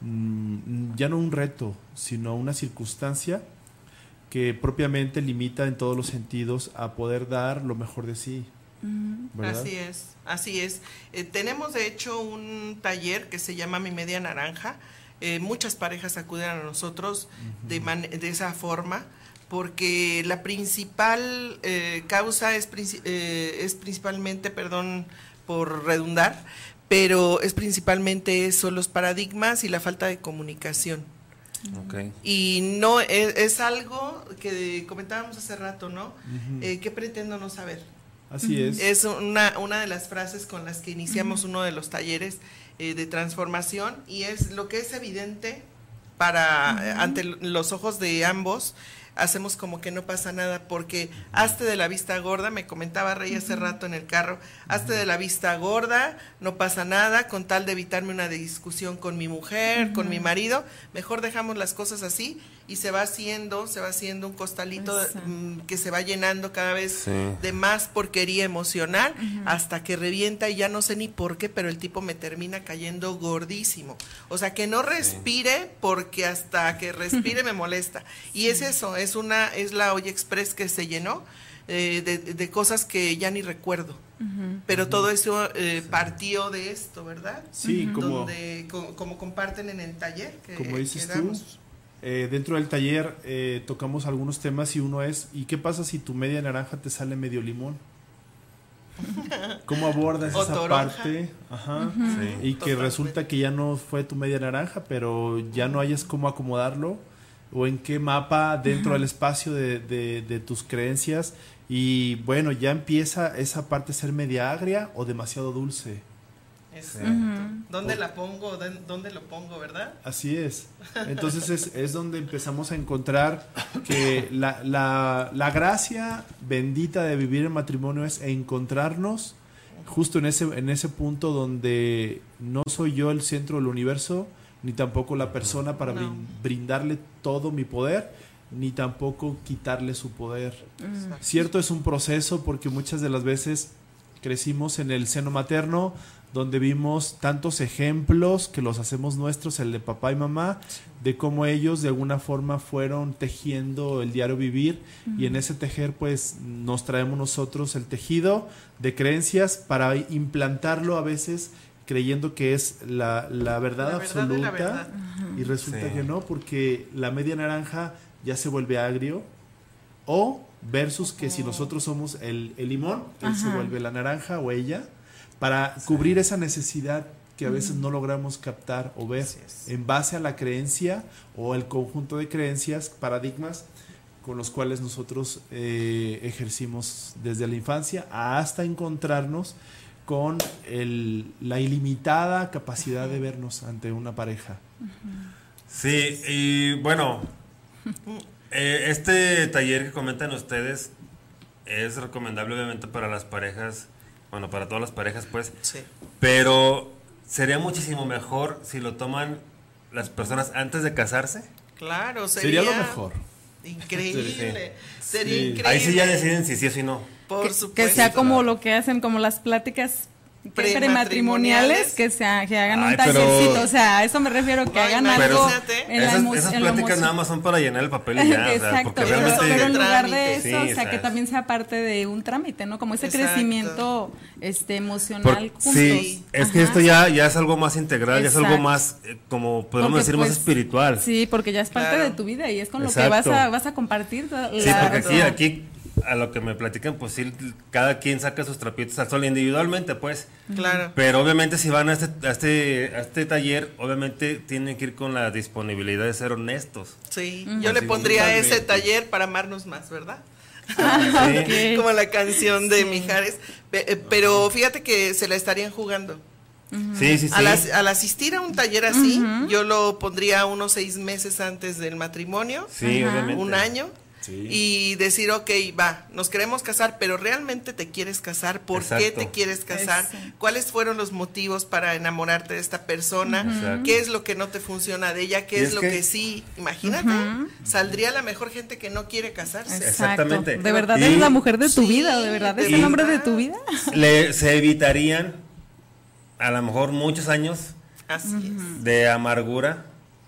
ya no un reto, sino una circunstancia que propiamente limita en todos los sentidos a poder dar lo mejor de sí. ¿Verdad? Así es. Tenemos de hecho un taller que se llama Mi Media Naranja. Muchas parejas acuden a nosotros de esa forma porque la principal causa es principalmente, perdón por redundar, pero es principalmente eso, los paradigmas y la falta de comunicación. Okay. Y no es algo que comentábamos hace rato, ¿no? ¿Qué pretendo no saber? Así es. Es una de las frases con las que iniciamos uno de los talleres de transformación y es lo que es evidente para ante los ojos de ambos. Hacemos como que no pasa nada porque hazte de la vista gorda, me comentaba Rey hace rato en el carro, hazte de la vista gorda, no pasa nada, con tal de evitarme una discusión con mi mujer, con mi marido, mejor dejamos las cosas así y se va haciendo un costalito que se va llenando cada vez de más porquería emocional hasta que revienta y ya no sé ni por qué, pero el tipo me termina cayendo gordísimo. O sea, que no respire porque hasta que respire me molesta. Y es eso, es la olla express que se llenó de cosas que ya ni recuerdo. Pero todo eso partió de esto, ¿verdad? Sí, como comparten en el taller. Como dices que tú, damos. dentro del taller tocamos algunos temas y uno es, ¿y qué pasa si tu media naranja te sale medio limón? ¿Cómo abordas O esa toronja. parte? Ajá. Sí. Y que Totalmente. resulta que ya no fue tu media naranja, pero ya no hayas cómo acomodarlo, o en qué mapa dentro del espacio de tus creencias, y bueno, ya empieza esa parte a ser media agria o demasiado dulce. Exacto. ¿Dónde la pongo? ¿Dónde lo pongo, verdad? Así es. Entonces es donde empezamos a encontrar que la gracia bendita de vivir en matrimonio es encontrarnos justo en ese punto donde no soy yo el centro del universo, ni tampoco la persona para brindarle todo mi poder, ni tampoco quitarle su poder. Cierto, es un proceso porque muchas de las veces crecimos en el seno materno, donde vimos tantos ejemplos que los hacemos nuestros, el de papá y mamá, de cómo ellos de alguna forma fueron tejiendo el diario vivir, y en ese tejer pues nos traemos nosotros el tejido de creencias para implantarlo a veces creyendo que es la verdad absoluta, la verdad. Y resulta que no, porque la media naranja ya se vuelve agrio, o versus que si nosotros somos el limón, él se vuelve la naranja o ella, para cubrir esa necesidad que a veces no logramos captar o ver en base a la creencia o el conjunto de creencias, paradigmas con los cuales nosotros ejercimos desde la infancia hasta encontrarnos con la ilimitada capacidad de vernos ante una pareja. Sí, y bueno, este taller que comentan ustedes es recomendable obviamente para las parejas, bueno, para todas las parejas pues, pero sería muchísimo mejor si lo toman las personas antes de casarse. Claro, sería lo mejor. Increíble, sería increíble. Ahí sí ya deciden si sí o si no. Por supuesto. Que sea como lo que hacen, como las pláticas prematrimoniales, que hagan un tallercito, o sea, a eso me refiero, que hagan algo en esas pláticas nada más son para llenar el papel y ya. Exacto, porque realmente pero en lugar de eso, sí, o sea, que también sea parte de un trámite, ¿no? Como ese crecimiento emocional juntos. Sí, es que esto ya es algo más integral, ya es algo más, como podemos decir, más espiritual. Sí, porque ya es parte de tu vida y es con lo que vas a compartir. Sí, porque aquí a lo que me platican, pues sí, cada quien saca sus trapitos al sol individualmente, pues. Claro. Pero obviamente si van a este taller, obviamente tienen que ir con la disponibilidad de ser honestos. Sí, yo le pondría ese taller para amarnos más, ¿verdad? Sí. Como la canción de Mijares. Pero fíjate que se la estarían jugando. Sí. Al asistir a un taller así, yo lo pondría unos 6 meses antes del matrimonio. Sí, obviamente. Un año. Sí. Y decir, ok, nos queremos casar, pero ¿realmente te quieres casar? ¿Por qué te quieres casar? ¿Cuáles fueron los motivos para enamorarte de esta persona? ¿Qué es lo que no te funciona de ella? ¿Qué es lo que sí? Imagínate, saldría la mejor gente que no quiere casarse. Exactamente. ¿De verdad es la mujer de tu vida? ¿De verdad es el hombre de tu vida? Se evitarían a lo mejor muchos años de amargura.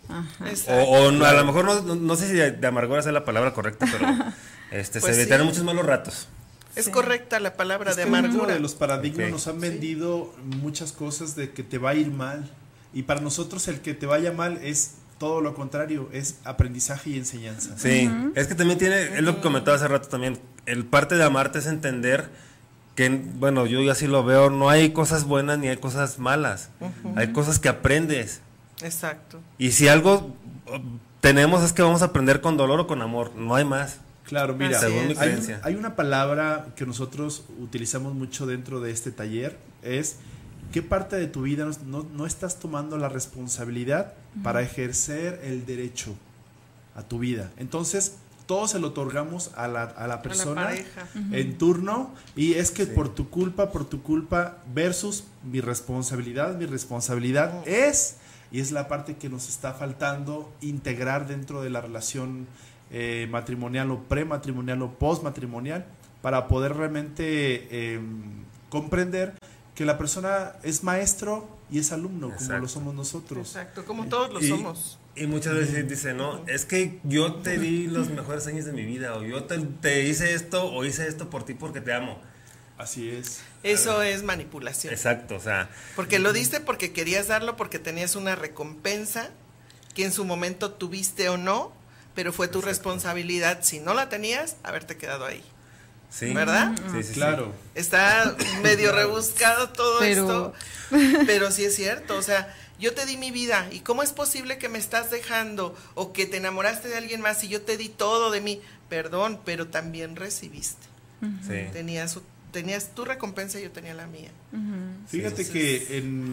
O a lo mejor no sé si de amargura sea la palabra correcta, pero se evitaron muchos malos ratos. Es correcta la palabra de amargura. De los paradigmas nos han vendido muchas cosas de que te va a ir mal, y para nosotros el que te vaya mal es todo lo contrario, es aprendizaje y enseñanza. Sí, es que también es lo que comentaba hace rato también, el parte de amarte es entender que, bueno, yo así lo veo, no hay cosas buenas ni hay cosas malas, hay cosas que aprendes. Exacto. Y si algo tenemos es que vamos a aprender con dolor o con amor, no hay más. Claro, mira, según mi creencia. Hay una palabra que nosotros utilizamos mucho dentro de este taller, es ¿qué parte de tu vida no estás tomando la responsabilidad para ejercer el derecho a tu vida? Entonces, todo se lo otorgamos a la persona, a la pareja, en turno, y es que por tu culpa versus mi responsabilidad es... Y es la parte que nos está faltando integrar dentro de la relación matrimonial o prematrimonial o postmatrimonial, para poder realmente comprender que la persona es maestro y es alumno. Exacto. Como lo somos nosotros. Exacto, como todos lo somos. Y muchas veces dicen, no, es que yo te di los mejores años de mi vida, o yo te hice esto o hice esto por ti porque te amo. Así es. Eso es manipulación. Exacto, o sea. Porque lo diste porque querías darlo, porque tenías una recompensa que en su momento tuviste o no, pero fue tu responsabilidad, si no la tenías, haberte quedado ahí. Sí. ¿Verdad? Sí, claro. Está medio rebuscado todo esto, pero sí es cierto, o sea, yo te di mi vida, ¿y cómo es posible que me estás dejando o que te enamoraste de alguien más y yo te di todo de mí? Perdón, pero también recibiste. Sí. Tenías tu recompensa y yo tenía la mía. Fíjate que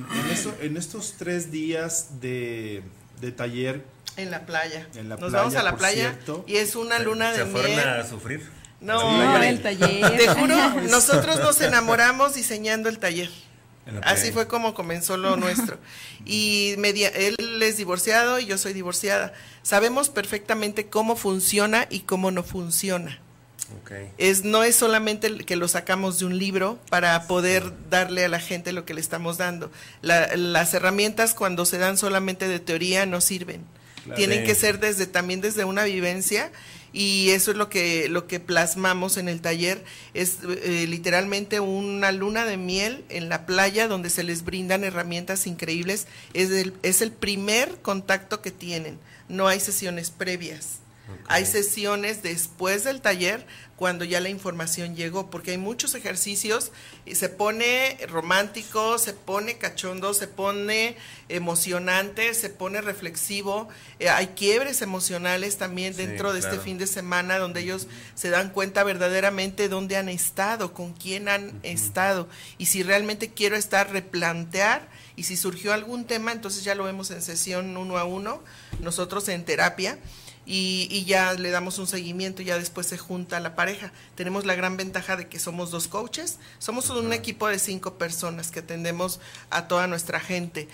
en estos 3 días de taller en la playa. Nos vamos a la playa, cierto, y es una luna de miel. ¿Se fueron a sufrir? No, el taller. Te juro, nosotros nos enamoramos diseñando el taller. Así fue como comenzó lo nuestro. Y él es divorciado y yo soy divorciada. Sabemos perfectamente cómo funciona y cómo no funciona. Okay. No es solamente que lo sacamos de un libro para poder darle a la gente lo que le estamos dando. Las herramientas cuando se dan solamente de teoría no sirven. Claro. Tienen que ser también desde una vivencia. Y eso es lo que plasmamos en el taller, es literalmente una luna de miel en la playa donde se les brindan herramientas increíbles. Es el primer contacto que tienen, no hay sesiones previas. Okay. Hay sesiones después del taller cuando ya la información llegó, porque hay muchos ejercicios y se pone romántico, se pone cachondo, se pone emocionante, se pone reflexivo, hay quiebres emocionales también dentro de este fin de semana donde ellos se dan cuenta verdaderamente dónde han estado, con quién han estado y si realmente quiero replantear y si surgió algún tema, entonces ya lo vemos en sesión 1 a 1, nosotros en terapia. Y ya le damos un seguimiento, ya después se junta la pareja. Tenemos la gran ventaja de que somos 2 coaches, somos un equipo de 5 personas que atendemos a toda nuestra gente.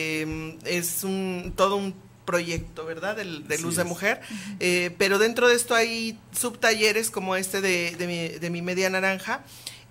Es todo un proyecto, ¿verdad? De Luz de Mujer, pero dentro de esto hay subtalleres como de mi media naranja,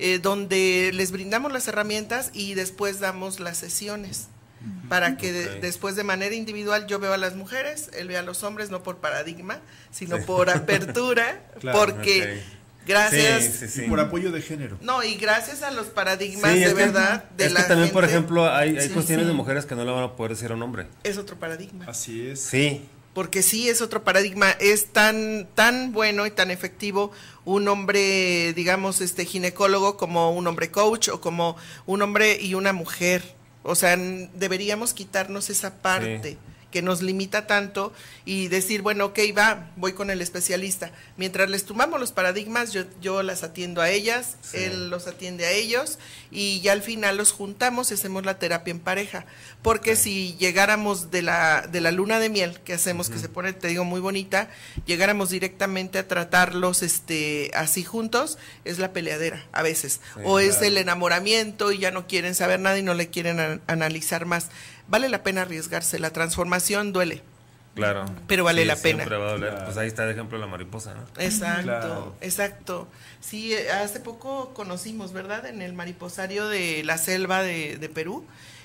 donde les brindamos las herramientas y después damos las sesiones. Para que después de manera individual yo veo a las mujeres, él ve a los hombres, no por paradigma, sino por apertura, claro, porque gracias... Y por apoyo de género. No, y gracias a los paradigmas de verdad de la también, gente, por ejemplo, hay cuestiones de mujeres que no le van a poder decir a un hombre. Es otro paradigma. Así es. Sí. Porque sí es otro paradigma, es tan bueno y tan efectivo un hombre, digamos, ginecólogo como un hombre coach o como un hombre y una mujer. O sea, deberíamos quitarnos esa parte que nos limita tanto y decir, bueno, ok, voy con el especialista. Mientras les tomamos los paradigmas, yo las atiendo a ellas, él los atiende a ellos y ya al final los juntamos y hacemos la terapia en pareja. Porque si llegáramos de la luna de miel que hacemos, que se pone, te digo, muy bonita, llegáramos directamente a tratarlos así juntos, es la peleadera a veces. O es el enamoramiento y ya no quieren saber nada y no le quieren analizar más. Vale la pena arriesgarse, la transformación duele. Claro. Pero vale la pena. Siempre va a doler. Claro. Pues ahí está el ejemplo de la mariposa, ¿no? Exacto, exacto. Sí, hace poco conocimos, ¿verdad? En el mariposario de la selva de Perú,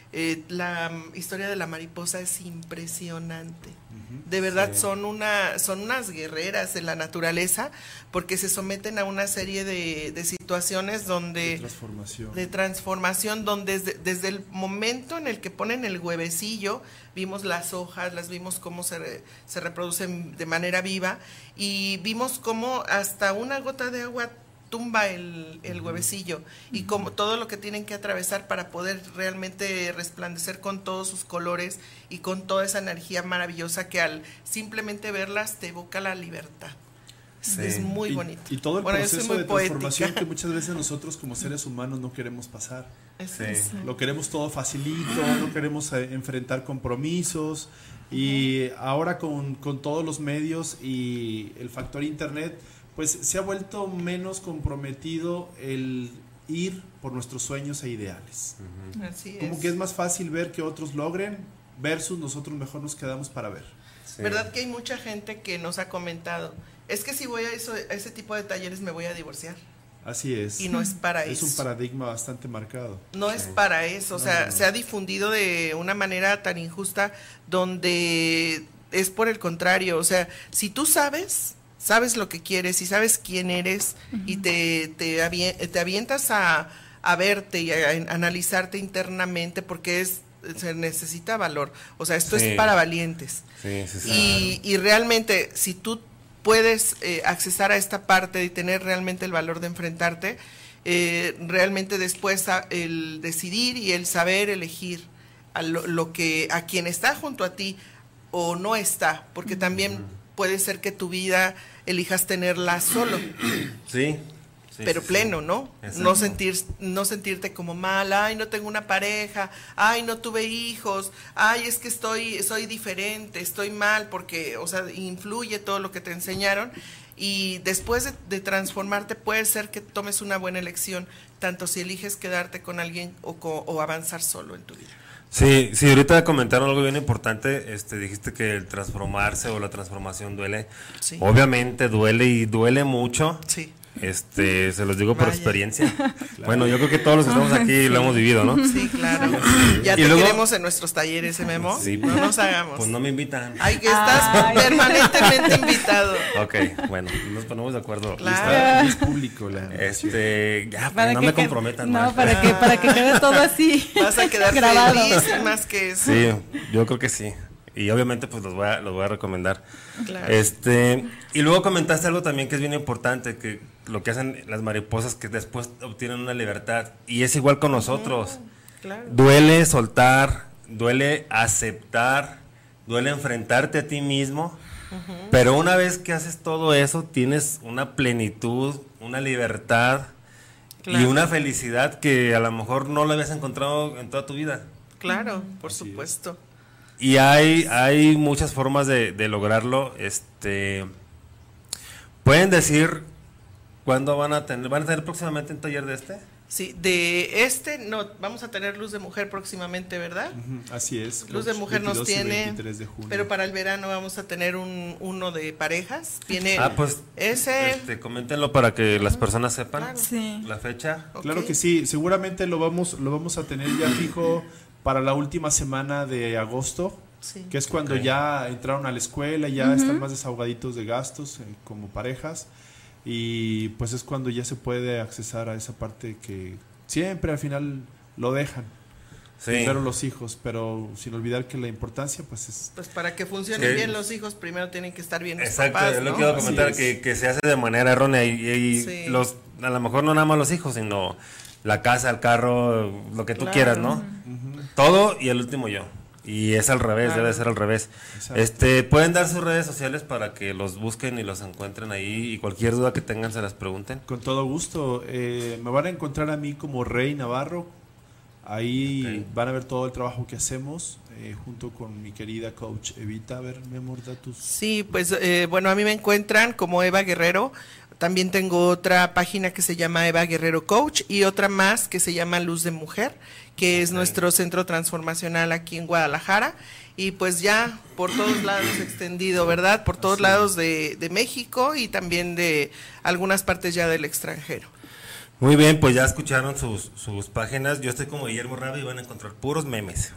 la historia de la mariposa es impresionante. De verdad son unas guerreras en la naturaleza porque se someten a una serie de situaciones donde de transformación donde desde el momento en el que ponen el huevecillo vimos las hojas, las vimos cómo se reproducen de manera viva y vimos cómo hasta una gota de agua tumba el huevecillo y como todo lo que tienen que atravesar para poder realmente resplandecer con todos sus colores y con toda esa energía maravillosa que al simplemente verlas te evoca la libertad. Es muy bonito. Y todo el proceso de transformación que muchas veces nosotros como seres humanos no queremos pasar. Lo queremos todo facilito, no queremos enfrentar compromisos y ahora con todos los medios y el factor internet, pues se ha vuelto menos comprometido el ir por nuestros sueños e ideales. Así es. Como que es más fácil ver que otros logren versus nosotros mejor nos quedamos para ver. ¿Verdad que hay mucha gente que nos ha comentado, es que si voy a ese tipo de talleres me voy a divorciar? Así es. Y no es para eso. Es un paradigma bastante marcado. No es para eso, o sea, se ha difundido de una manera tan injusta donde es por el contrario, o sea, si tú sabes lo que quieres y sabes quién eres y te avientas a verte y a analizarte internamente porque se necesita valor, o sea, esto es para valientes. Y realmente si tú puedes accesar a esta parte y tener realmente el valor de enfrentarte, realmente después el decidir y el saber elegir a quien está junto a ti o no está, porque también puede ser que tu vida elijas tenerla solo. Pero pleno, ¿no? Exacto. No sentirte como mal, ay, no tengo una pareja, ay, no tuve hijos, ay, es que soy diferente, estoy mal, porque, o sea, influye todo lo que te enseñaron y después de transformarte puede ser que tomes una buena elección, tanto si eliges quedarte con alguien o avanzar solo en tu vida. Sí, ahorita comentaron algo bien importante, dijiste que el transformarse o la transformación duele. Sí. Obviamente duele y duele mucho. Sí. Se los digo por experiencia. Claro. Bueno, yo creo que todos los que estamos aquí lo hemos vivido, ¿no? Sí, claro. Ya te queremos en nuestros talleres, Memo. Sí, no nos hagamos. Pues no me invitan. Ay, que estás permanentemente invitado. Ok, bueno, nos ponemos de acuerdo. Claro. Es público la ya, pues no me comprometan. No, para que quede todo así. Vas a quedar feliz más que eso. Sí, yo creo que sí. Y obviamente pues los voy a recomendar. Claro. Y luego comentaste algo también que es bien importante, que lo que hacen las mariposas que después obtienen una libertad, y es igual con nosotros. Claro. Duele soltar, duele aceptar, duele enfrentarte a ti mismo, pero una vez que haces todo eso tienes una plenitud, una libertad, claro, y una felicidad que a lo mejor no la habías encontrado en toda tu vida. Claro, por supuesto. Y hay muchas formas de lograrlo. ¿Pueden decir cuándo van a tener próximamente un taller de este? Sí, no, vamos a tener Luz de Mujer próximamente, ¿verdad? Así es. Luz de Mujer nos tiene, 23 de junio. pero para el verano vamos a tener uno de parejas. Viene pues ese. Coméntenlo para que las personas sepan, claro, sí, la fecha. Okay. Claro que sí, seguramente lo vamos a tener ya fijo para la última semana de agosto, sí, que es cuando ya entraron a la escuela, ya están más desahogaditos de gastos como parejas, y pues es cuando ya se puede accesar a esa parte que siempre al final lo dejan. Sí. Primero los hijos, pero sin olvidar que la importancia pues es... Pues para que funcionen bien los hijos, primero tienen que estar bien los papás, ¿no? Exacto, es lo que iba a comentar, que se hace de manera errónea y sí, a lo mejor no nada más los hijos, sino la casa, el carro, lo que tú quieras, ¿no? Todo y el último yo. Y es al revés, debe ser al revés. Exacto. Pueden dar sus redes sociales para que los busquen y los encuentren ahí, y cualquier duda que tengan se las pregunten. Con todo gusto. Me van a encontrar a mí como Rey Navarro. Ahí van a ver todo el trabajo que hacemos junto con mi querida coach Evita. A ver, Memo, datos. Sí, pues bueno, a mí me encuentran como Eva Guerrero. También tengo otra página que se llama Eva Guerrero Coach y otra más que se llama Luz de Mujer, que es nuestro centro transformacional aquí en Guadalajara, y pues ya por todos lados extendido, ¿verdad? Por todos lados de México y también de algunas partes ya del extranjero. Muy bien, pues ya escucharon sus páginas. Yo estoy como Guillermo Rabi y van a encontrar puros memes.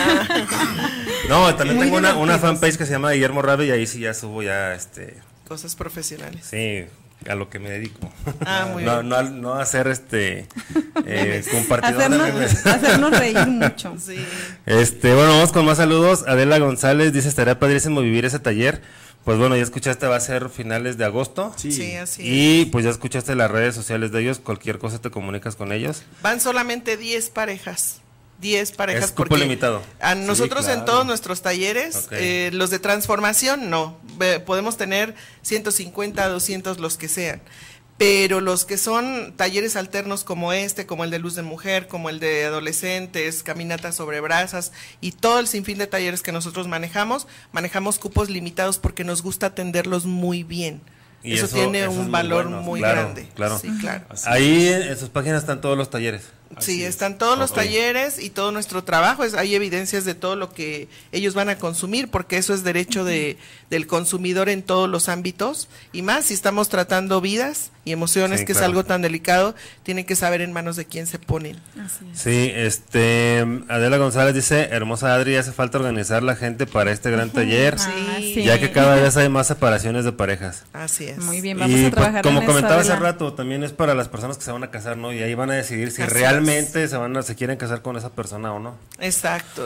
No, también tengo una fanpage que se llama Guillermo Rabi y ahí sí ya subo ya cosas profesionales. Sí, a lo que me dedico. Muy bien. No hacer compartidor de memes. Hacernos reír mucho. Sí. Bueno, vamos con más saludos. Adela González dice: estaría padrísimo vivir ese taller. Pues bueno, ya escuchaste, va a ser finales de agosto. Sí, así y pues ya escuchaste las redes sociales de ellos. Cualquier cosa te comunicas con ellos. Van solamente 10 parejas. 10 parejas. Es cupo limitado. A nosotros en todos nuestros talleres, los de transformación no, podemos tener 150, 200, los que sean, pero los que son talleres alternos como como el de Luz de Mujer, como el de adolescentes, caminatas sobre brasas y todo el sinfín de talleres que nosotros manejamos cupos limitados porque nos gusta atenderlos muy bien. Y eso tiene un valor muy grande. Claro. Sí, claro. Ahí en sus páginas están todos los talleres. Sí, están todos los talleres y todo nuestro trabajo. Hay evidencias de todo lo que ellos van a consumir, porque eso es derecho del consumidor en todos los ámbitos, y más si estamos tratando vidas y emociones, que es algo tan delicado, tienen que saber en manos de quién se ponen. Así es. Sí, Adela González dice: hermosa Adri, hace falta organizar la gente para este gran taller, ya que cada vez hay más separaciones de parejas. Así es. Muy bien, vamos a trabajar como en comentaba eso, hace rato, también es para las personas que se van a casar, ¿no? Y ahí van a decidir si realmente se quieren casar con esa persona o no. Exacto.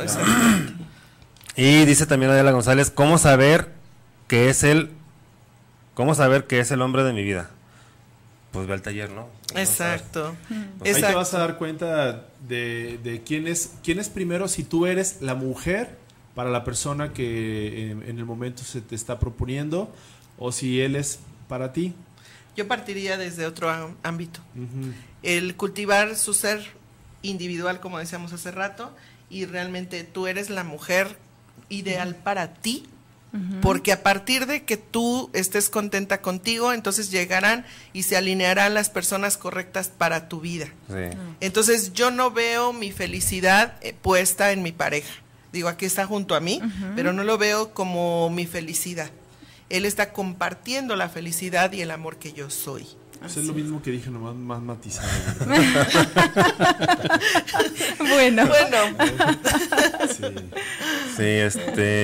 Y dice también Adela González: ¿cómo saber que es el hombre de mi vida? Pues ve al taller, ¿no? Exacto. Ahí te vas a dar cuenta de quién es primero, si tú eres la mujer para la persona que en el momento se te está proponiendo, o si él es para ti. Yo partiría desde otro ámbito. El cultivar su ser individual, como decíamos hace rato, y realmente tú eres la mujer ideal para ti, Porque a partir de que tú estés contenta contigo, entonces llegarán y se alinearán las personas correctas para tu vida. Sí. Entonces yo no veo mi felicidad puesta en mi pareja. Digo, aquí está junto a mí, pero no lo veo como mi felicidad. Él está compartiendo la felicidad y el amor que yo soy. Pues es lo mismo que dije, nomás más matizado. Bueno. Sí,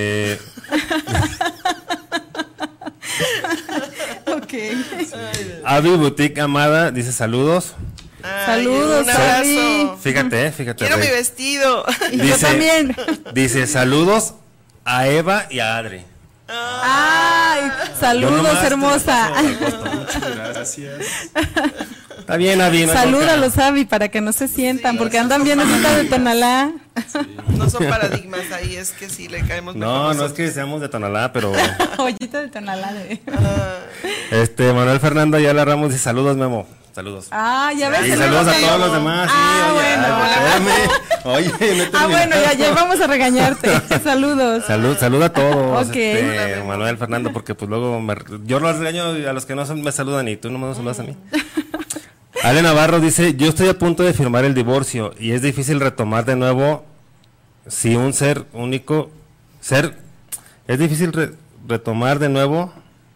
Ok. Avi Boutique Amada dice saludos. Ay, Saludos, un abrazo. Avi. Fíjate, Quiero Rey. mi vestido. Yo también. Dice saludos a Eva y a Adri. Ay, Yo saludos, nomás te hermosa. la paso al costo. Muchas gracias. Está bien, Avi. no hay bronca. Salúdalos, Avi, para que no se sientan, Sí, porque andan bien ahorita de Tonalá. No son paradigmas ahí, es que sí le caemos mejor No, no es nosotros. que seamos de Tonalá, pero Ollita de Tonalá. Manuel Fernando Ayala Ramos dice saludos, Memo. Saludos. Ah, ya ves. Y el saludos a Memo. todos los demás. Sí, Ah, bueno. Oye, no he Ah, bueno, ya vamos a regañarte. Saludos. Salud a todos, Ok. Manuel Fernando, porque pues luego yo los regaño a los que no me saludan y tú no me saludas a mí. Ale Navarro dice, yo estoy a punto de firmar el divorcio y es difícil retomar de nuevo si un ser único, es difícil retomar de nuevo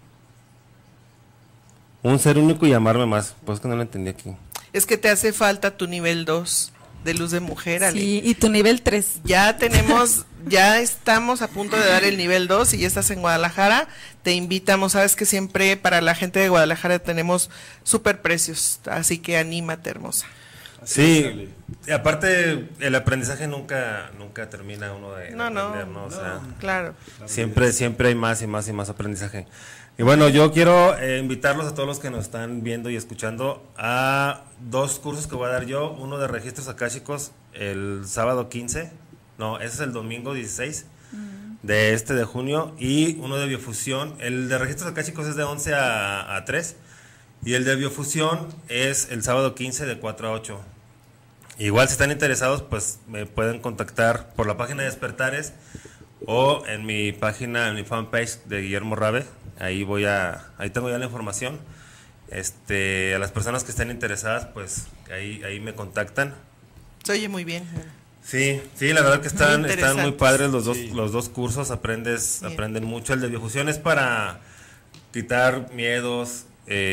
un ser único y amarme más. Pues que no lo entendí aquí. Es que te hace falta tu nivel 2 de luz de mujer, Ale. Sí, y tu nivel 3. Ya estamos a punto de dar el nivel 2 y ya estás en Guadalajara. Te invitamos, sabes que siempre para la gente de Guadalajara tenemos súper precios, así que anímate, hermosa. Sí, y aparte el aprendizaje nunca termina uno de No, aprender, ¿no? O sea, claro. siempre hay más y más y más aprendizaje. Y bueno, yo quiero invitarlos a todos los que nos están viendo y escuchando a 2 cursos que voy a dar yo, uno de registros akáshicos el sábado 15, no, ese es el domingo 16 de junio, y uno de biofusión. El de registros akáshicos es de 11 a 3 y el de biofusión es el sábado 15 de 4 a 8. Igual si están interesados, pues me pueden contactar por la página de Despertares o en mi página, en mi fanpage de Guillermo Rabe. Ahí tengo ya la información. A las personas que estén interesadas, pues ahí me contactan. Se oye muy bien. Sí, la verdad que están muy padres los dos cursos, aprenden mucho. El de biofusión es para quitar miedos,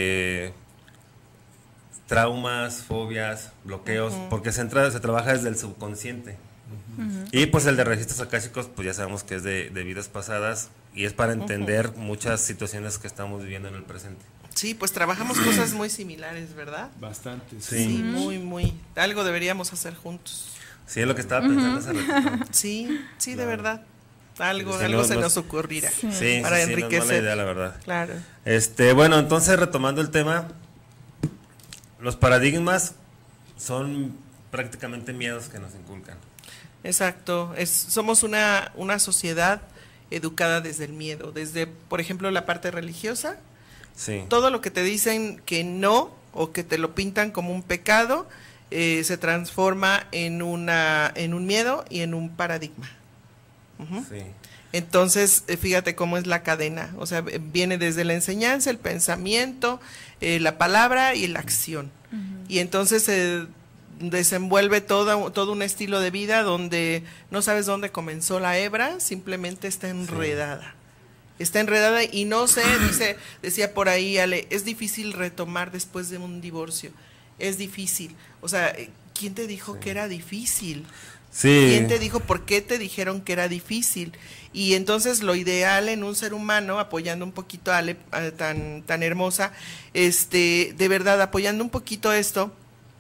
traumas, fobias, bloqueos, porque se trabaja desde el subconsciente. Y pues el de registros akáshicos, pues ya sabemos que es de vidas pasadas y es para entender muchas situaciones que estamos viviendo en el presente. Sí, pues trabajamos cosas muy similares, ¿verdad? Bastante. Sí, muy. Algo deberíamos hacer juntos. Sí, es lo que estaba pensando hace ratito. Sí, de verdad. Algo Sí, se nos ocurrirá Sí, para no es enriquecer. mala idea, la verdad. Claro. Bueno, entonces retomando el tema, los paradigmas son prácticamente miedos que nos inculcan. Exacto. Somos una sociedad educada desde el miedo, desde, por ejemplo, la parte religiosa. Sí. Todo lo que te dicen que no o que te lo pintan como un pecado se transforma en un miedo y en un paradigma. Sí. Entonces, fíjate cómo es la cadena. O sea, viene desde la enseñanza, el pensamiento, la palabra y la acción. Y entonces se desenvuelve todo un estilo de vida donde no sabes dónde comenzó la hebra, simplemente está enredada. Sí. Está enredada y no sé, decía por ahí Ale, es difícil retomar después de un divorcio. Es difícil. O sea, ¿quién te dijo que era difícil? Sí. ¿Quién te dijo por qué te dijeron que era difícil? Y entonces lo ideal en un ser humano, apoyando un poquito a Ale, tan hermosa, de verdad, apoyando un poquito esto,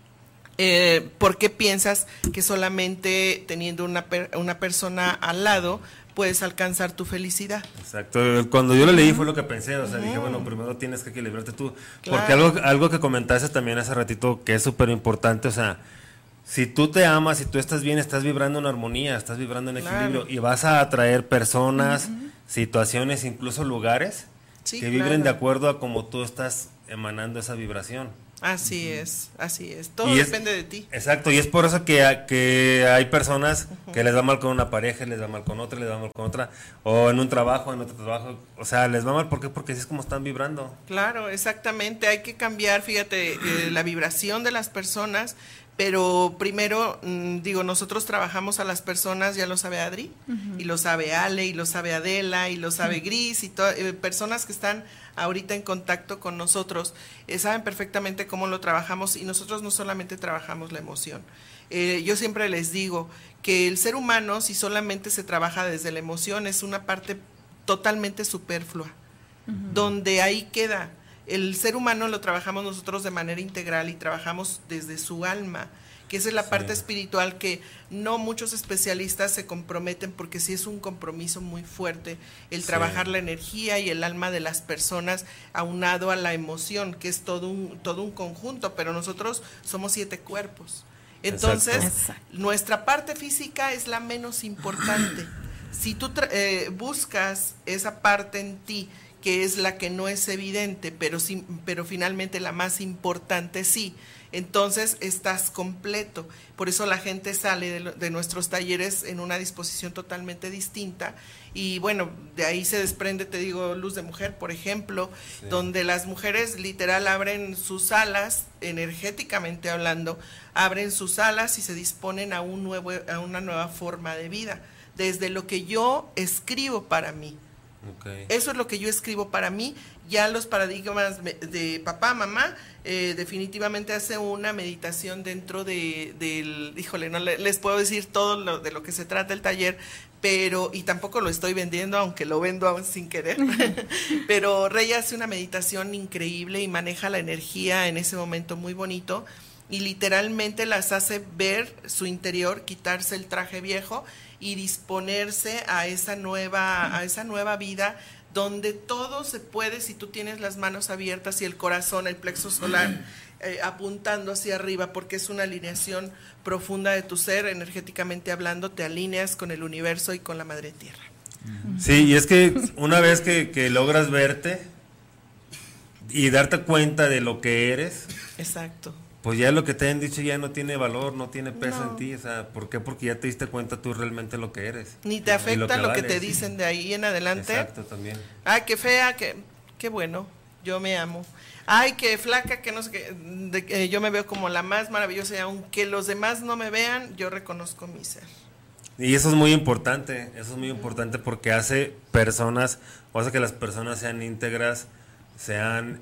¿por qué piensas que solamente teniendo una persona al lado puedes alcanzar tu felicidad? Exacto, cuando yo lo leí fue lo que pensé, o sea, dije, bueno, primero tienes que equilibrarte tú, porque algo que comentaste también hace ratito que es súper importante, o sea, si tú te amas, si tú estás bien, estás vibrando en armonía, estás vibrando en equilibrio y vas a atraer personas, situaciones, incluso lugares que vibren de acuerdo a como tú estás emanando esa vibración. Así es, todo depende de ti. Exacto, y es por eso que hay personas que les va mal con una pareja, les va mal con otra, les va mal con otra, o en un trabajo, en otro trabajo, o sea, les va mal, ¿por qué? Porque así es como están vibrando. Claro, exactamente, hay que cambiar, fíjate, la vibración de las personas, pero primero, nosotros trabajamos a las personas, ya lo sabe Adri, y lo sabe Ale, y lo sabe Adela, y lo sabe Gris, y personas que están ahorita en contacto con nosotros, saben perfectamente cómo lo trabajamos, y nosotros no solamente trabajamos la emoción. Yo siempre les digo que el ser humano, si solamente se trabaja desde la emoción, es una parte totalmente superflua, donde ahí queda. El ser humano lo trabajamos nosotros de manera integral y trabajamos desde su alma, que esa es la parte espiritual que no muchos especialistas se comprometen, porque sí es un compromiso muy fuerte el trabajar la energía y el alma de las personas aunado a la emoción, que es todo un conjunto, pero nosotros somos 7 cuerpos. Entonces, nuestra parte física es la menos importante. Si tú buscas esa parte en ti, que es la que no es evidente, pero finalmente la más importante sí, entonces estás completo. Por eso la gente sale de nuestros talleres en una disposición totalmente distinta, y bueno, de ahí se desprende, te digo, Luz de Mujer, por ejemplo, donde las mujeres literal abren sus alas, energéticamente hablando, abren sus alas y se disponen a una nueva forma de vida, desde lo que yo escribo para mí. Eso es lo que yo escribo para mí. Ya los paradigmas de papá, mamá, definitivamente hace una meditación dentro del, híjole, no les puedo decir todo de lo que se trata el taller, y tampoco lo estoy vendiendo, aunque lo vendo aún sin querer, pero Rey hace una meditación increíble y maneja la energía en ese momento muy bonito, y literalmente las hace ver su interior, quitarse el traje viejo y disponerse a esa nueva vida, donde todo se puede si tú tienes las manos abiertas y el corazón, el plexo solar apuntando hacia arriba, porque es una alineación profunda de tu ser, energéticamente hablando, te alineas con el universo y con la madre tierra. Sí, y es que una vez que logras verte y darte cuenta de lo que eres, exacto, pues ya lo que te han dicho ya no tiene valor, no tiene peso en ti. O sea, ¿por qué? Porque ya te diste cuenta tú realmente lo que eres. Ni te afecta lo que te dicen de ahí en adelante. Exacto, también. Ay, qué fea, qué bueno, yo me amo. Ay, qué flaca, que no sé qué, yo me veo como la más maravillosa, y aunque los demás no me vean, yo reconozco mi ser. Y eso es muy importante porque hace que las personas sean íntegras, sean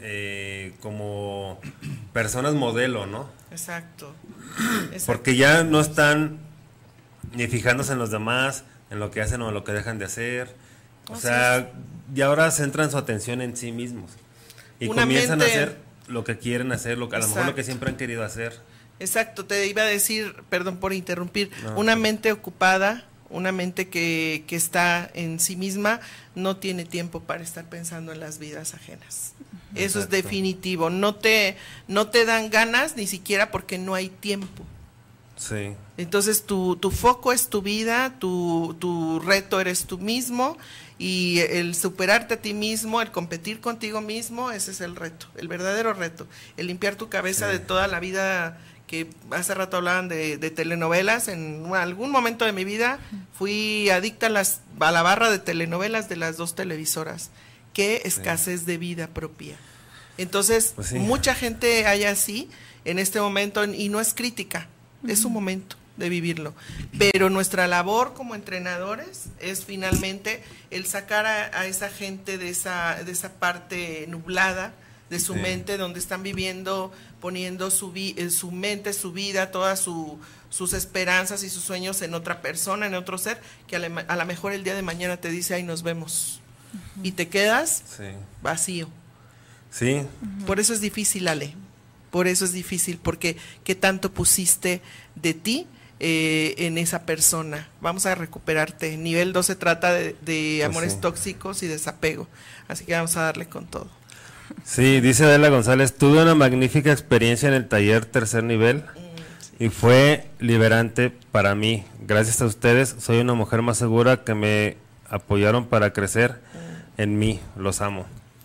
como personas modelo, ¿no? Exacto. Porque ya no están ni fijándose en los demás, en lo que hacen o en lo que dejan de hacer. O sea, y ahora centran su atención en sí mismos y comienzan a hacer lo que quieren hacer, a lo mejor lo que siempre han querido hacer. Exacto, te iba a decir, perdón por interrumpir, una mente ocupada, una mente que está en sí misma, no tiene tiempo para estar pensando en las vidas ajenas. Exacto. Eso es definitivo, no te dan ganas ni siquiera porque no hay tiempo. Sí. Entonces tu foco es tu vida, tu reto eres tú mismo, y el superarte a ti mismo, el competir contigo mismo, ese es el reto, el verdadero reto, el limpiar tu cabeza de toda la vida, que hace rato hablaban de telenovelas. En algún momento de mi vida fui adicta a la barra de telenovelas de las 2 televisoras. Qué escasez de vida propia. Entonces, pues mucha gente hay así en este momento, y no es crítica, es un momento de vivirlo. Pero nuestra labor como entrenadores es finalmente el sacar a esa gente de esa parte nublada de su mente, donde están viviendo, poniendo su mente, su vida, todas sus esperanzas y sus sueños en otra persona, en otro ser, que a lo mejor el día de mañana te dice, ahí nos vemos. Y te quedas vacío. Sí. Por eso es difícil, Ale. Por eso es difícil, porque ¿qué tanto pusiste de ti en esa persona? Vamos a recuperarte. Nivel 2 se trata de amores tóxicos y desapego. Así que vamos a darle con todo. Sí, dice Adela González, tuve una magnífica experiencia en el taller tercer nivel y fue liberante para mí. Gracias a ustedes soy una mujer más segura, que me apoyaron para crecer en mí. Los amo.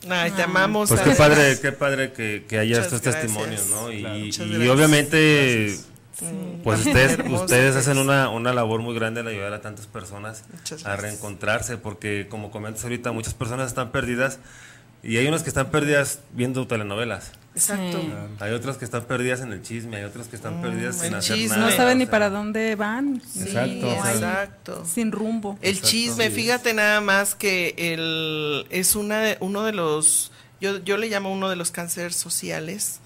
Ay, te amamos. Pues qué padre que haya estos testimonios, ¿no? Y obviamente, pues ustedes hacen una labor muy grande al ayudar a tantas personas a reencontrarse, porque como comentas ahorita, muchas personas están perdidas y hay unas que están perdidas viendo telenovelas. Exacto. Sí. Hay otras que están perdidas en el chisme, hay otras que están perdidas sin hacer chisme. nada. No saben ni para dónde van. Exacto. Sin rumbo. El chisme, fíjate nada más que es uno de los, yo le llamo uno de los cánceres sociales,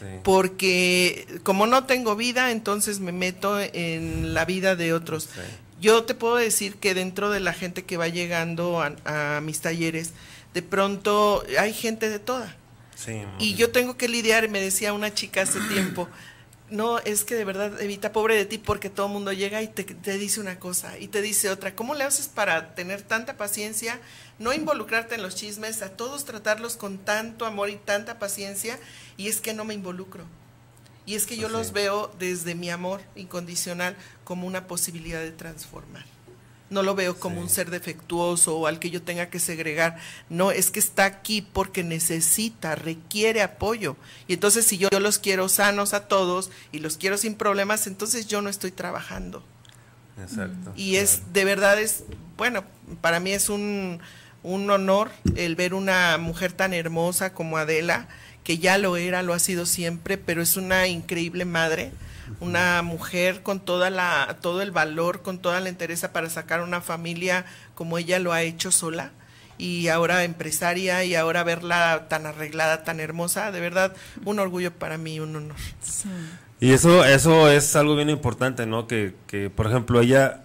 porque como no tengo vida, entonces me meto en la vida de otros. Sí. Yo te puedo decir que dentro de la gente que va llegando a mis talleres, de pronto hay gente de toda. Sí, y yo tengo que lidiar, me decía una chica hace tiempo, no, es que de verdad, Evita, pobre de ti, porque todo el mundo llega y te dice una cosa y te dice otra. ¿Cómo le haces para tener tanta paciencia, no involucrarte en los chismes, a todos tratarlos con tanto amor y tanta paciencia? Y es que no me involucro. Y es que yo los veo desde mi amor incondicional como una posibilidad de transformar. No lo veo como un ser defectuoso o al que yo tenga que segregar. No, es que está aquí porque requiere apoyo. Y entonces si yo los quiero sanos a todos y los quiero sin problemas, entonces yo no estoy trabajando. Exacto. Y de verdad bueno, para mí es un honor el ver una mujer tan hermosa como Adela, que ya lo ha sido siempre, pero es una increíble madre. Una mujer con todo el valor, con toda la entereza para sacar una familia como ella lo ha hecho sola, y ahora empresaria, y ahora verla tan arreglada, tan hermosa, de verdad, un orgullo para mí, un honor. Sí. Y eso es algo bien importante, ¿no? Que por ejemplo, ella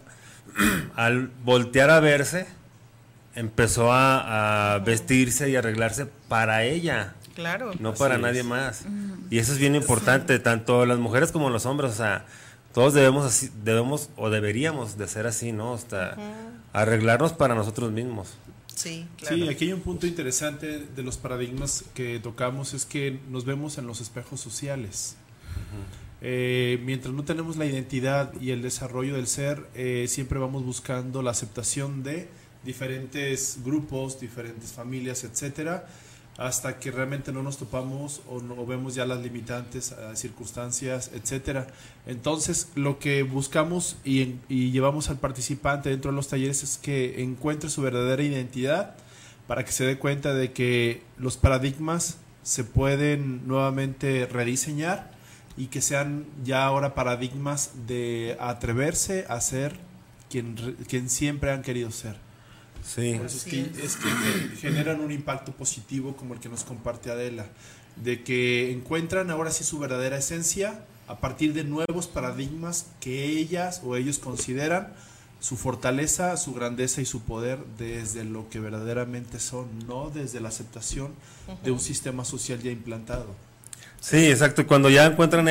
al voltear a verse, empezó a vestirse y arreglarse para ella. Claro. No para nadie más. Y eso es bien importante, tanto las mujeres como los hombres. O sea, todos debemos o deberíamos de ser así, ¿no? Hasta arreglarnos para nosotros mismos. Sí, claro. Sí, aquí hay un punto interesante de los paradigmas que tocamos, es que nos vemos en los espejos sociales. Mientras no tenemos la identidad y el desarrollo del ser, siempre vamos buscando la aceptación de diferentes grupos, diferentes familias, etcétera, hasta que realmente no nos topamos o no vemos ya las limitantes, circunstancias, etcétera. Entonces, lo que buscamos y llevamos al participante dentro de los talleres es que encuentre su verdadera identidad, para que se dé cuenta de que los paradigmas se pueden nuevamente rediseñar y que sean ya ahora paradigmas de atreverse a ser quien siempre han querido ser. Sí. Por eso es que generan un impacto positivo, como el que nos comparte Adela, de que encuentran ahora sí su verdadera esencia a partir de nuevos paradigmas que ellas o ellos consideran su fortaleza, su grandeza y su poder desde lo que verdaderamente son, no desde la aceptación de un sistema social ya implantado. Sí, exacto. Y cuando ya encuentran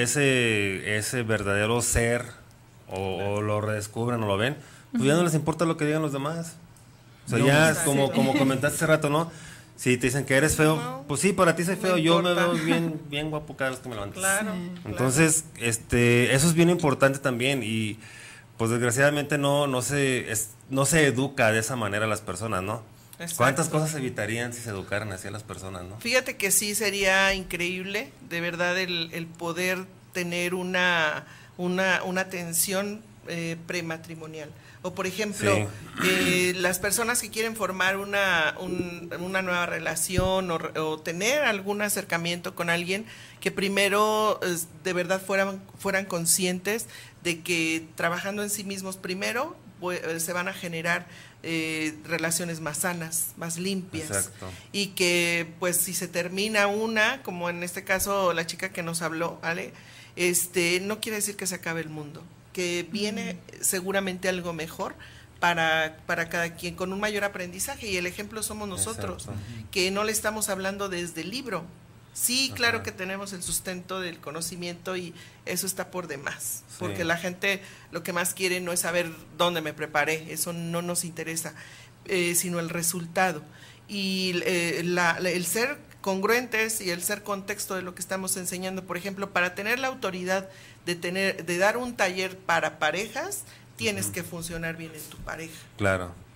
ese verdadero ser o lo redescubren o lo ven, pues ya no les importa lo que digan los demás. O sea, ya como comentaste hace rato, ¿no? Si te dicen que eres feo, pues sí, para ti soy feo, yo me veo bien guapo cada vez que me levanto. Claro. Entonces, eso es bien importante también, y pues desgraciadamente no se educa de esa manera a las personas, ¿no? Exacto. ¿Cuántas cosas evitarían si se educaran así a las personas, no? Fíjate que sí sería increíble, de verdad, el poder tener una atención prematrimonial. O por ejemplo, las personas que quieren formar una nueva relación o tener algún acercamiento con alguien, que primero de verdad fueran conscientes de que trabajando en sí mismos primero se van a generar relaciones más sanas, más limpias. Exacto. Y que pues si se termina una, como en este caso la chica que nos habló, Ale, no quiere decir que se acabe el mundo, que viene seguramente algo mejor para cada quien, con un mayor aprendizaje, y el ejemplo somos nosotros. Exacto. Que no le estamos hablando desde el libro. Sí, ajá, claro que tenemos el sustento del conocimiento y eso está por demás, sí, porque la gente lo que más quiere no es saber dónde me preparé, eso no nos interesa, sino el resultado. Y el ser congruentes y el ser contexto de lo que estamos enseñando. Por ejemplo, para tener la autoridad de dar un taller para parejas, tienes que funcionar bien en tu pareja. Claro.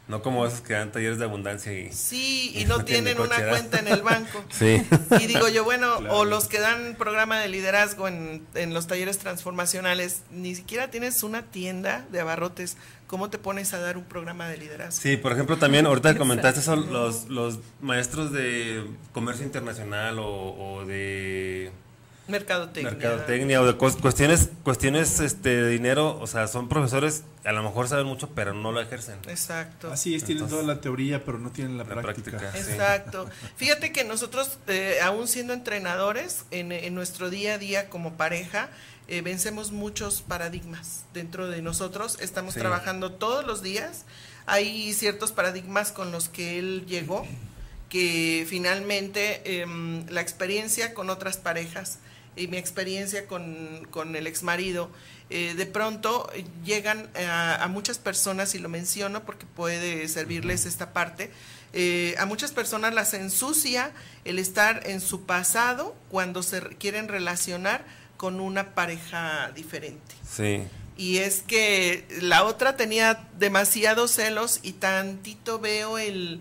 No como esos que dan talleres de abundancia y... Sí, y no tienen una cuenta en el banco. Sí. Y digo yo, bueno, Claro. o los que dan programa de liderazgo en los talleres transformacionales, ni siquiera tienes una tienda de abarrotes. ¿Cómo te pones a dar un programa de liderazgo? Sí, por ejemplo, también ahorita que comentaste son los maestros de comercio internacional o de mercadotecnia o de cuestiones de dinero, o sea, son profesores, a lo mejor saben mucho, pero no lo ejercen. Exacto. Así es, tienen Entonces, toda la teoría, pero no tienen la práctica. sí. Exacto. Fíjate que nosotros, aún siendo entrenadores, en nuestro día a día como pareja, vencemos muchos paradigmas dentro de nosotros. Estamos Sí. trabajando todos los días. Hay ciertos paradigmas con los que él llegó, que finalmente la experiencia con otras parejas y mi experiencia con el exmarido, de pronto llegan a muchas personas, y lo menciono porque puede servirles esta parte, a muchas personas las ensucia el estar en su pasado cuando se quieren relacionar con una pareja diferente. Sí. Y es que la otra tenía demasiados celos y tantito veo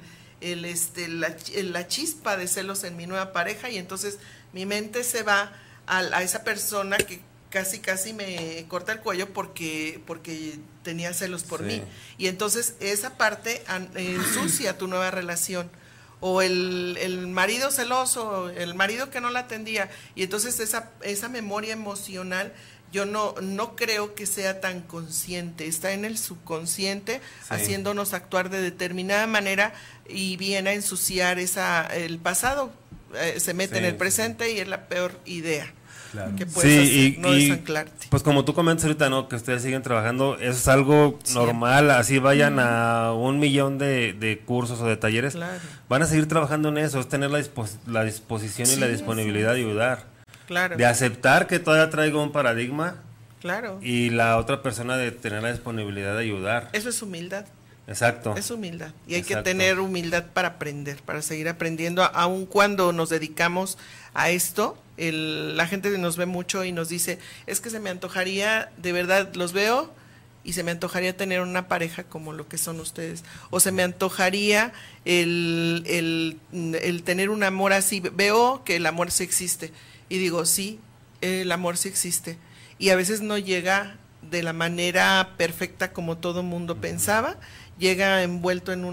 la chispa de celos en mi nueva pareja, y entonces mi mente se va a esa persona que casi me corta el cuello porque tenía celos por Sí. mí. Y entonces esa parte ensucia tu nueva relación. O el marido celoso, el marido que no la atendía. Y entonces esa memoria emocional yo no creo que sea tan consciente. Está en el subconsciente, Sí. haciéndonos actuar de determinada manera y viene a ensuciar el pasado. Se mete Sí, en el sí, presente y es la peor idea Claro. que puedes hacer, Sí, no desanclarte. pues como tú comentas ahorita, ¿no? Que ustedes siguen trabajando, eso es algo normal, así vayan a 1 millón de cursos o de talleres, Claro. van a seguir trabajando en eso, es tener la disposición y la Sí, disponibilidad de ayudar, Claro, de aceptar que todavía traigo un paradigma claro. y la otra persona de tener la disponibilidad de ayudar. Eso es humildad. Exacto. Es humildad. Y hay que Exacto. tener humildad para aprender, para seguir aprendiendo, aun cuando nos dedicamos a esto. La gente nos ve mucho y nos dice, es que se me antojaría, de verdad, los veo y se me antojaría tener una pareja como lo que son ustedes. O se me antojaría el tener un amor así. Veo que el amor sí existe. Y digo, sí, el amor sí existe. Y a veces no llega de la manera perfecta como todo mundo pensaba. Llega envuelto en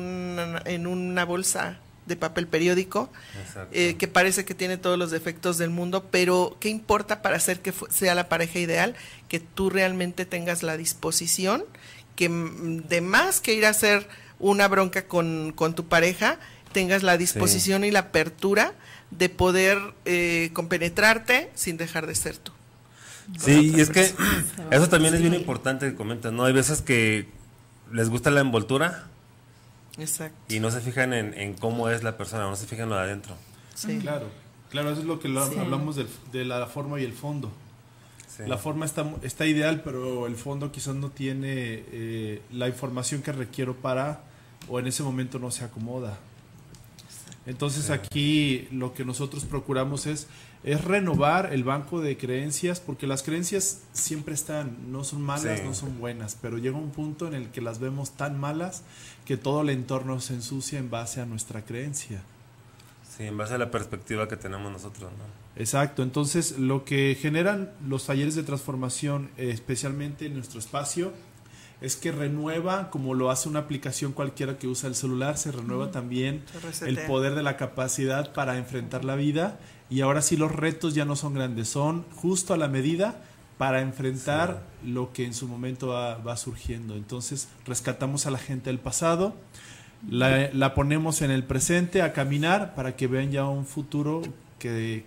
una bolsa de papel periódico, Exacto. que parece que tiene todos los defectos del mundo, pero ¿qué importa para hacer que sea la pareja ideal? Que tú realmente tengas la disposición, que de más que ir a hacer una bronca con tu pareja, tengas la disposición y la apertura de poder compenetrarte sin dejar de ser tú. Sí, y es que eso también es bien importante que comentas, ¿no? Hay veces que les gusta la envoltura Exacto. y no se fijan en cómo es la persona, no se fijan en lo de adentro. Sí. Claro, eso es lo que hablamos de la forma y el fondo. Sí. La forma está ideal, pero el fondo quizás no tiene la información que requiero o en ese momento no se acomoda. Entonces aquí lo que nosotros procuramos es renovar el banco de creencias, porque las creencias siempre están, no son malas, Sí. no son buenas, pero llega un punto en el que las vemos tan malas que todo el entorno se ensucia en base a nuestra creencia. Sí, en base a la perspectiva que tenemos nosotros, ¿no? Exacto, entonces lo que generan los talleres de transformación, especialmente en nuestro espacio, es que renueva, como lo hace una aplicación cualquiera que usa el celular, se renueva también Se resetea. el poder de la capacidad para enfrentar la vida, y ahora sí los retos ya no son grandes, son justo a la medida para enfrentar lo que en su momento va surgiendo. Entonces rescatamos a la gente del pasado, la ponemos en el presente a caminar para que vean ya un futuro que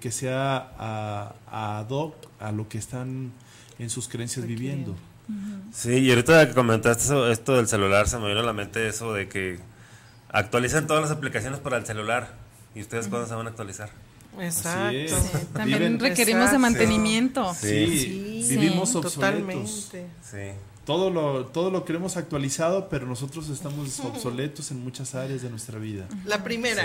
sea ad hoc a lo que están en sus creencias viviendo. Sí, y ahorita que comentaste esto del celular, se me vino a la mente eso de que actualizan todas las aplicaciones para el celular. ¿Y ustedes cuándo se van a actualizar? Exacto. Así es. Sí, también Viven- requerimos de Exacto. mantenimiento. Sí, Sí, vivimos totalmente. obsoletos. Sí. Todo lo queremos actualizado, pero nosotros estamos obsoletos en muchas áreas de nuestra vida. La primera, Sí.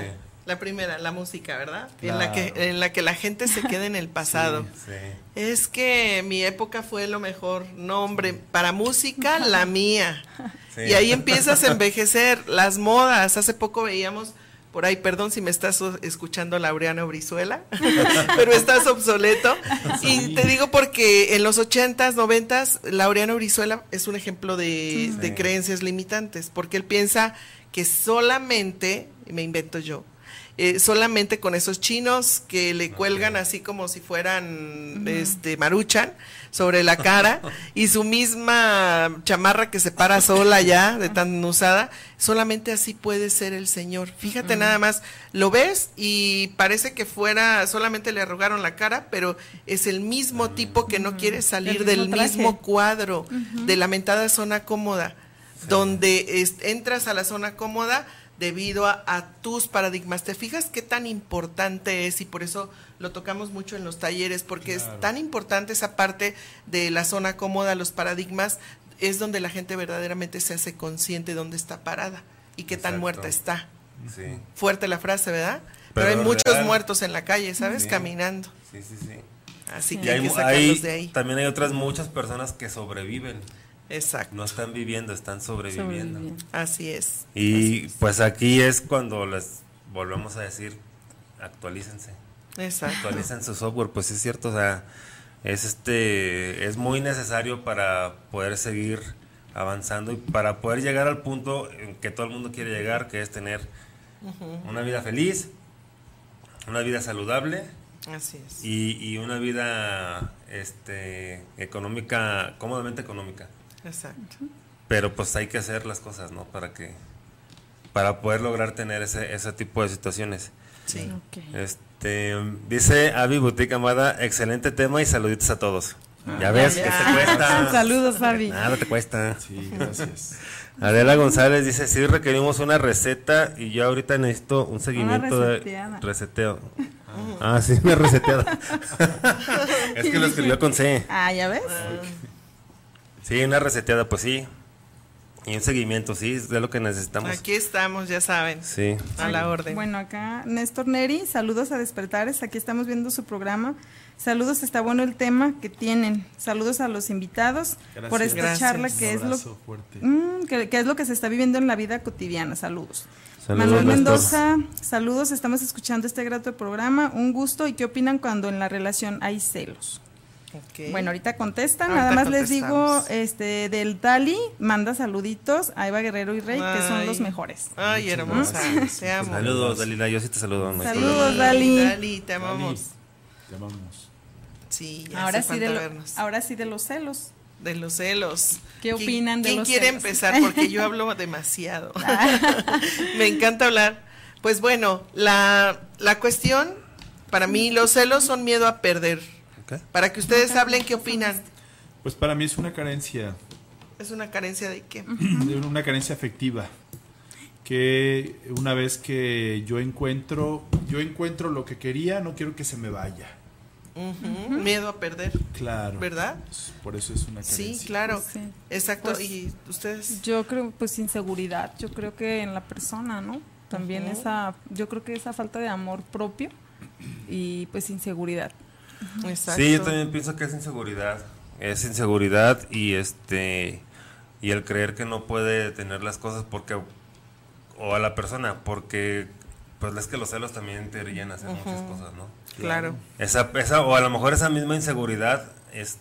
La primera, la música, ¿verdad? Claro. En la que la gente se queda en el pasado. Sí. Es que mi época fue lo mejor. No, hombre, para música, la mía. Sí. Y ahí empiezas a envejecer. Las modas. Hace poco veíamos por ahí, perdón si me estás escuchando, Laureano Brizuela, pero estás obsoleto. Sí. Y te digo porque en los 80s, 90s, Laureano Brizuela es un ejemplo de creencias limitantes, porque él piensa que solamente, me invento yo, solamente con esos chinos que le cuelgan así como si fueran Maruchan sobre la cara y su misma chamarra que se para sola ya de tan usada, solamente así puede ser el señor. Fíjate nada más, lo ves y parece que fuera, solamente le arrugaron la cara, pero es el mismo tipo que no quiere salir del mismo cuadro de la mentada zona cómoda, donde entras a la zona cómoda debido a tus paradigmas. ¿Te fijas qué tan importante es? Y por eso lo tocamos mucho en los talleres, porque es tan importante esa parte de la zona cómoda, los paradigmas, es donde la gente verdaderamente se hace consciente de dónde está parada y qué tan muerta está. Sí. Fuerte la frase, ¿verdad? Pero hay muchos muertos en la calle, ¿sabes? Caminando. Sí. Así Y que hay que sacarlos de ahí. También hay otras muchas personas que sobreviven. Exacto. No están viviendo, están sobreviviendo. Así es. Y pues aquí es cuando les volvemos a decir, actualícense. Exacto. Actualicen su software, pues es cierto, o sea, es muy necesario para poder seguir avanzando y para poder llegar al punto en que todo el mundo quiere llegar, que es tener una vida feliz, una vida saludable. Así es. Y una vida económica, cómodamente económica. Exacto. Pero pues hay que hacer las cosas, ¿no? Para poder lograr tener ese tipo de situaciones. Sí. Okay. Dice Avi Boutique Amada, excelente tema y saluditos a todos. Ya ves, ¿qué te cuesta? Saludos, Avi. Nada te cuesta. Sí, gracias. Adela González dice, sí requerimos una receta y yo ahorita necesito un seguimiento de reseteo. Sí, una reseteada. Es que lo escribió con C. ¿Ya ves? Sí, una reseteada, pues sí. Y un seguimiento, sí, es de lo que necesitamos. Aquí estamos, ya saben. Sí. A la orden. Bueno, acá Néstor Neri, saludos a Despertares, aquí estamos viendo su programa. Saludos, está bueno el tema que tienen. Saludos a los invitados por esta charla que es que es lo que se está viviendo en la vida cotidiana. Saludos. Manuel Mendoza, saludos, estamos escuchando este grato programa, un gusto. ¿Y qué opinan cuando en la relación hay celos? Okay. Bueno, ahorita contestan, nada más les digo, del Dali, manda saluditos a Eva Guerrero y Rey, que son los mejores. Ay, hermosa, te amo. Saludos, Dalila, yo sí te saludo. Saludos, Dali. Dali, te amamos. Te amamos. Sí, ya ahora sí de los celos. De los celos. ¿Qué opinan de los celos? ¿Quién quiere empezar? Porque yo hablo demasiado. Me encanta hablar. Pues bueno, la cuestión, para mí, los celos son miedo a perder. Okay. Para que ustedes hablen, ¿qué opinan? Pues para mí es una carencia. ¿Es una carencia de qué? De una carencia afectiva. Que una vez que yo encuentro lo que quería, no quiero que se me vaya. Miedo a perder. Claro. ¿Verdad? Por eso es una carencia. Sí, claro. Sí. Exacto. Pues, ¿y ustedes? Yo creo, pues, inseguridad. Yo creo que en la persona, ¿no? También yo creo que esa falta de amor propio y pues inseguridad. Exacto. Sí, yo también pienso que es inseguridad. Es inseguridad y y el creer que no puede tener las cosas o a la persona, porque pues es que los celos también te orillan a hacer muchas cosas, ¿no? Claro. Esa o a lo mejor esa misma inseguridad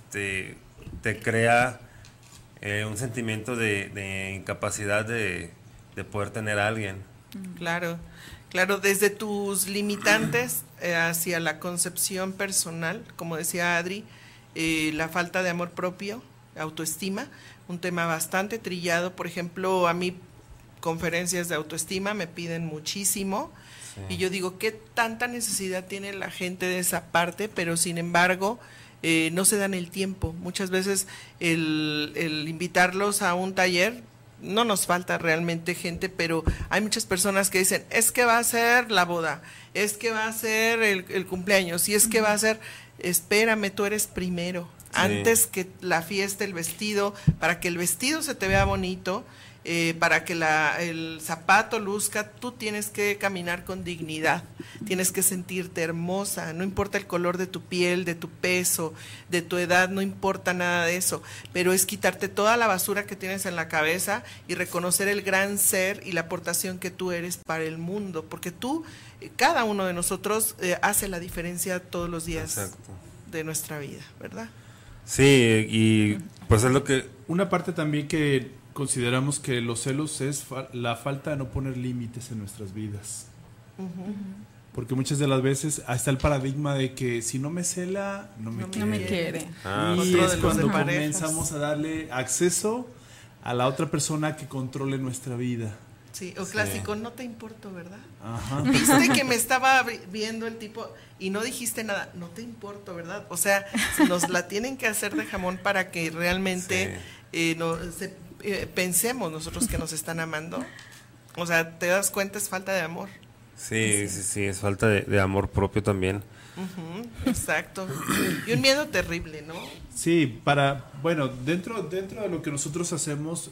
te crea un sentimiento de incapacidad de poder tener a alguien. Claro. Claro, desde tus limitantes hacia la concepción personal, como decía Adri, la falta de amor propio, autoestima, un tema bastante trillado. Por ejemplo, a mí conferencias de autoestima me piden muchísimo y yo digo, ¿qué tanta necesidad tiene la gente de esa parte? Pero sin embargo, no se dan el tiempo. Muchas veces el invitarlos a un taller, no nos falta realmente gente, pero hay muchas personas que dicen, es que va a ser la boda, es que va a ser el cumpleaños, y es que va a ser, espérame, tú eres primero, antes que la fiesta, el vestido, para que el vestido se te vea bonito, para que el zapato luzca, tú tienes que caminar con dignidad, tienes que sentirte hermosa, no importa el color de tu piel, de tu peso, de tu edad, no importa nada de eso, pero es quitarte toda la basura que tienes en la cabeza y reconocer el gran ser y la aportación que tú eres para el mundo, porque tú, cada uno de nosotros hace la diferencia todos los días. Exacto. De nuestra vida, ¿verdad? Sí, y pues es lo que... Una parte también que consideramos que los celos es la falta de no poner límites en nuestras vidas. Porque muchas de las veces está el paradigma de que si no me cela, no me quiere. Y es cuando comenzamos a darle acceso a la otra persona que controle nuestra vida. Sí, o clásico, no te importo, ¿verdad? Ajá. Viste que me estaba viendo el tipo y no dijiste nada, no te importo, ¿verdad? O sea, nos la tienen que hacer de jamón para que realmente pensemos nosotros que nos están amando. O sea, te das cuenta, es falta de amor. Sí, es falta de amor propio también. Exacto. Y un miedo terrible, ¿no? Sí, dentro de lo que nosotros hacemos,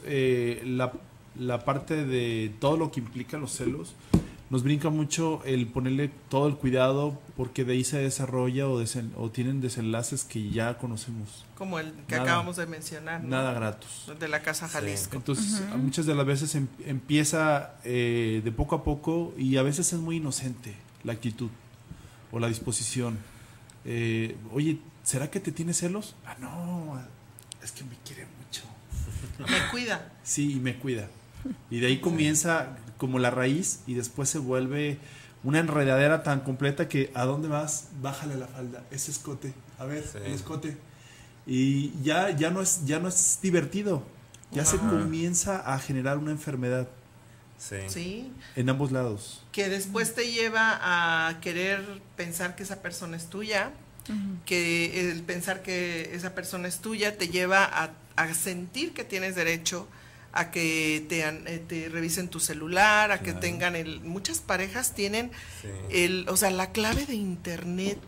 la parte de todo lo que implica los celos, nos brinca mucho el ponerle todo el cuidado, porque de ahí se desarrolla o tienen desenlaces que ya conocemos. Como el que acabamos de mencionar, ¿no? Nada gratos. De la Casa Jalisco. Entonces, muchas de las veces empieza de poco a poco, y a veces es muy inocente la actitud o la disposición. Oye, ¿será que te tiene celos? Ah, no, es que me quiere mucho. Me cuida. Sí, y me cuida. Y de ahí comienza como la raíz, y después se vuelve una enredadera tan completa que ¿a dónde vas? Bájale la falda, ese escote, a ver, el escote. Y ya no es divertido, ya se comienza a generar una enfermedad. Sí. En ambos lados. Que después te lleva a querer pensar que esa persona es tuya, que el pensar que esa persona es tuya te lleva a sentir que tienes derecho a que te revisen tu celular, a que tengan muchas parejas tienen la clave de internet.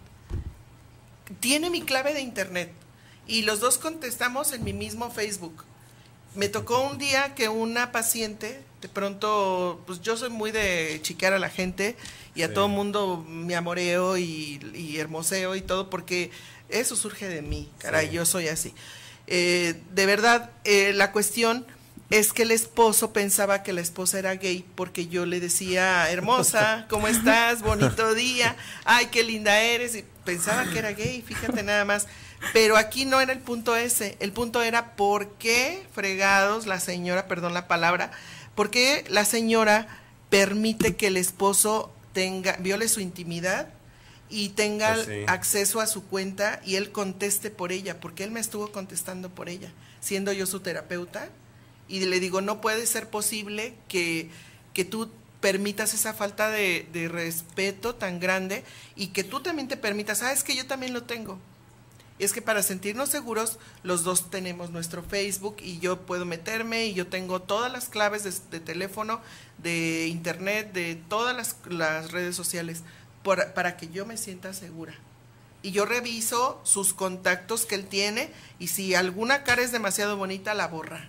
Tiene mi clave de internet y los dos contestamos en mi mismo Facebook. Me tocó un día que una paciente, de pronto, pues yo soy muy de chiquear a la gente y a todo mundo me amoreo y hermoseo y todo, porque eso surge de mí, caray, yo soy así. De verdad, la cuestión es que el esposo pensaba que la esposa era gay porque yo le decía, hermosa, ¿cómo estás? Bonito día, ay, qué linda eres, y pensaba que era gay, fíjate nada más. Pero aquí no era el punto ese, el punto era por qué fregados la señora, perdón la palabra, por qué la señora permite que el esposo viole su intimidad y tenga acceso a su cuenta y él conteste por ella, porque él me estuvo contestando por ella, siendo yo su terapeuta. Y le digo, no puede ser posible que tú permitas esa falta de respeto tan grande y que tú también te permitas, es que yo también lo tengo. Y es que para sentirnos seguros, los dos tenemos nuestro Facebook y yo puedo meterme y yo tengo todas las claves de teléfono, de internet, de todas las redes sociales, para que yo me sienta segura. Y yo reviso sus contactos que él tiene y si alguna cara es demasiado bonita, la borra.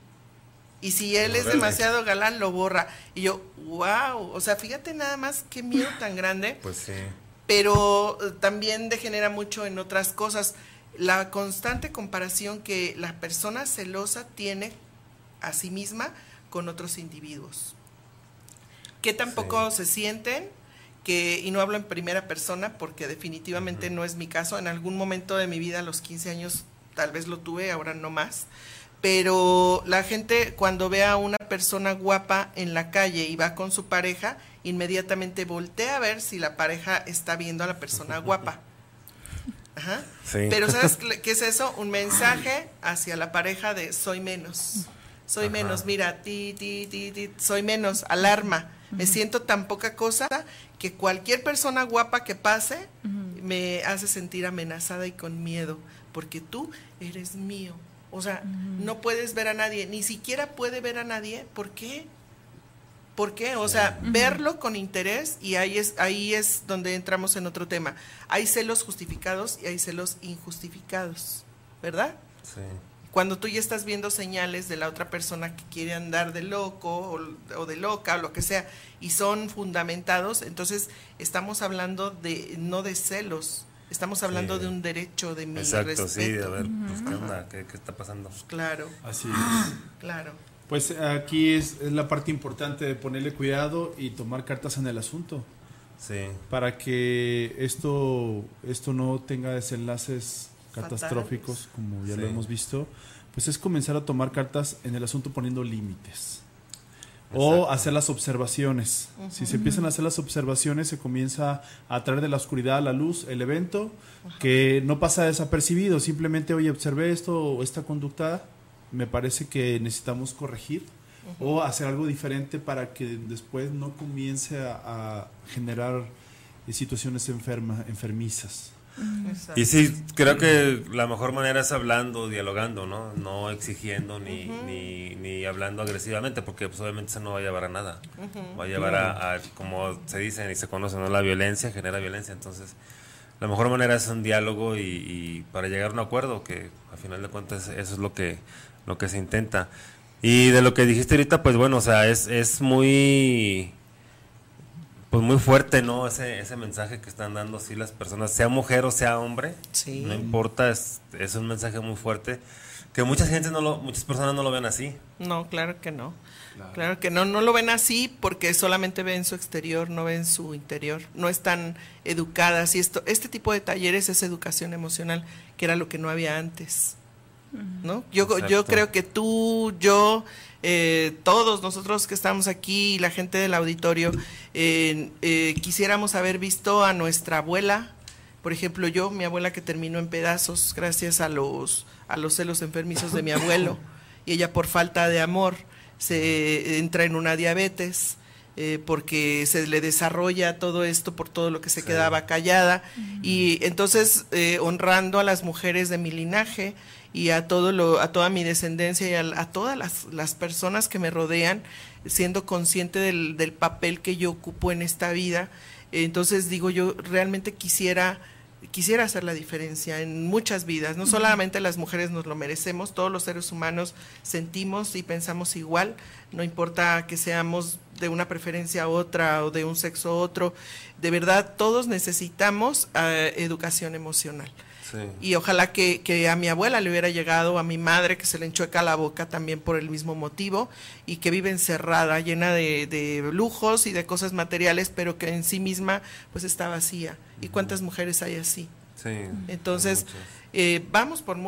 Y si él es demasiado galán, lo borra. Y yo, wow, o sea, fíjate nada más qué miedo tan grande. Pues sí. Pero también degenera mucho en otras cosas. La constante comparación que la persona celosa tiene a sí misma con otros individuos. Que tampoco se sienten, y no hablo en primera persona porque definitivamente no es mi caso. En algún momento de mi vida, a los 15 años, tal vez lo tuve, ahora no más. Pero la gente cuando ve a una persona guapa en la calle y va con su pareja, inmediatamente voltea a ver si la pareja está viendo a la persona guapa. Ajá. Sí. Pero ¿sabes qué es eso? Un mensaje hacia la pareja de soy menos. Soy menos, mira, soy menos, alarma. Me siento tan poca cosa que cualquier persona guapa que pase me hace sentir amenazada y con miedo, porque tú eres mío. O sea, no puedes ver a nadie, ni siquiera puede ver a nadie. ¿Por qué? ¿Por qué? O sea, verlo con interés, y ahí es donde entramos en otro tema. Hay celos justificados y hay celos injustificados, ¿verdad? Sí. cuando tú ya estás viendo señales de la otra persona que quiere andar de loco o de loca o lo que sea, y son fundamentados, entonces estamos hablando no de celos, estamos hablando de un derecho, de mi respeto. Sí, a ver, pues qué onda, qué está pasando. Claro. Así es. Claro. Pues aquí es la parte importante de ponerle cuidado y tomar cartas en el asunto. Sí. Para que esto no tenga desenlaces catastróficos, como ya lo hemos visto, pues es comenzar a tomar cartas en el asunto poniendo límites. O hacer las observaciones. Si se empiezan a hacer las observaciones, se comienza a traer de la oscuridad a la luz el evento, que no pasa desapercibido. Simplemente, oye, observé esto o esta conducta, me parece que necesitamos corregir o hacer algo diferente para que después no comience a generar situaciones enfermizas. Y sí, creo que la mejor manera es hablando, dialogando, ¿no? No exigiendo ni hablando agresivamente, porque pues, obviamente eso no va a llevar a nada. Va a llevar a, como se dice y se conoce, ¿no? La violencia genera violencia. Entonces, la mejor manera es un diálogo y para llegar a un acuerdo, que a final de cuentas eso es lo que se intenta. Y de lo que dijiste ahorita, pues bueno, o sea, es muy... Pues muy fuerte, ¿no? Ese mensaje que están dando así las personas, sea mujer o sea hombre, no importa, es un mensaje muy fuerte que muchas personas no lo ven así. No, claro que no. Claro que no lo ven así porque solamente ven su exterior, no ven su interior, no están educadas. Y este tipo de talleres es educación emocional, que era lo que no había antes, ¿no? Yo creo que tú, yo... todos nosotros que estamos aquí y la gente del auditorio quisiéramos haber visto a nuestra abuela, por ejemplo mi abuela que terminó en pedazos gracias a los celos enfermizos de mi abuelo, y ella por falta de amor se entra en una diabetes porque se le desarrolla todo esto por todo lo que se quedaba callada, y entonces honrando a las mujeres de mi linaje y a toda mi descendencia y a todas las personas que me rodean, siendo consciente del papel que yo ocupo en esta vida. Entonces digo, yo realmente quisiera hacer la diferencia en muchas vidas. No solamente las mujeres nos lo merecemos, todos los seres humanos sentimos y pensamos igual, no importa que seamos de una preferencia a otra o de un sexo a otro. De verdad, todos necesitamos educación emocional. Sí. Y ojalá que a mi abuela le hubiera llegado, a mi madre que se le enchueca la boca también por el mismo motivo, y que vive encerrada, llena de lujos y de cosas materiales, pero que en sí misma pues está vacía. ¿Y cuántas mujeres hay así? Sí. Entonces, vamos por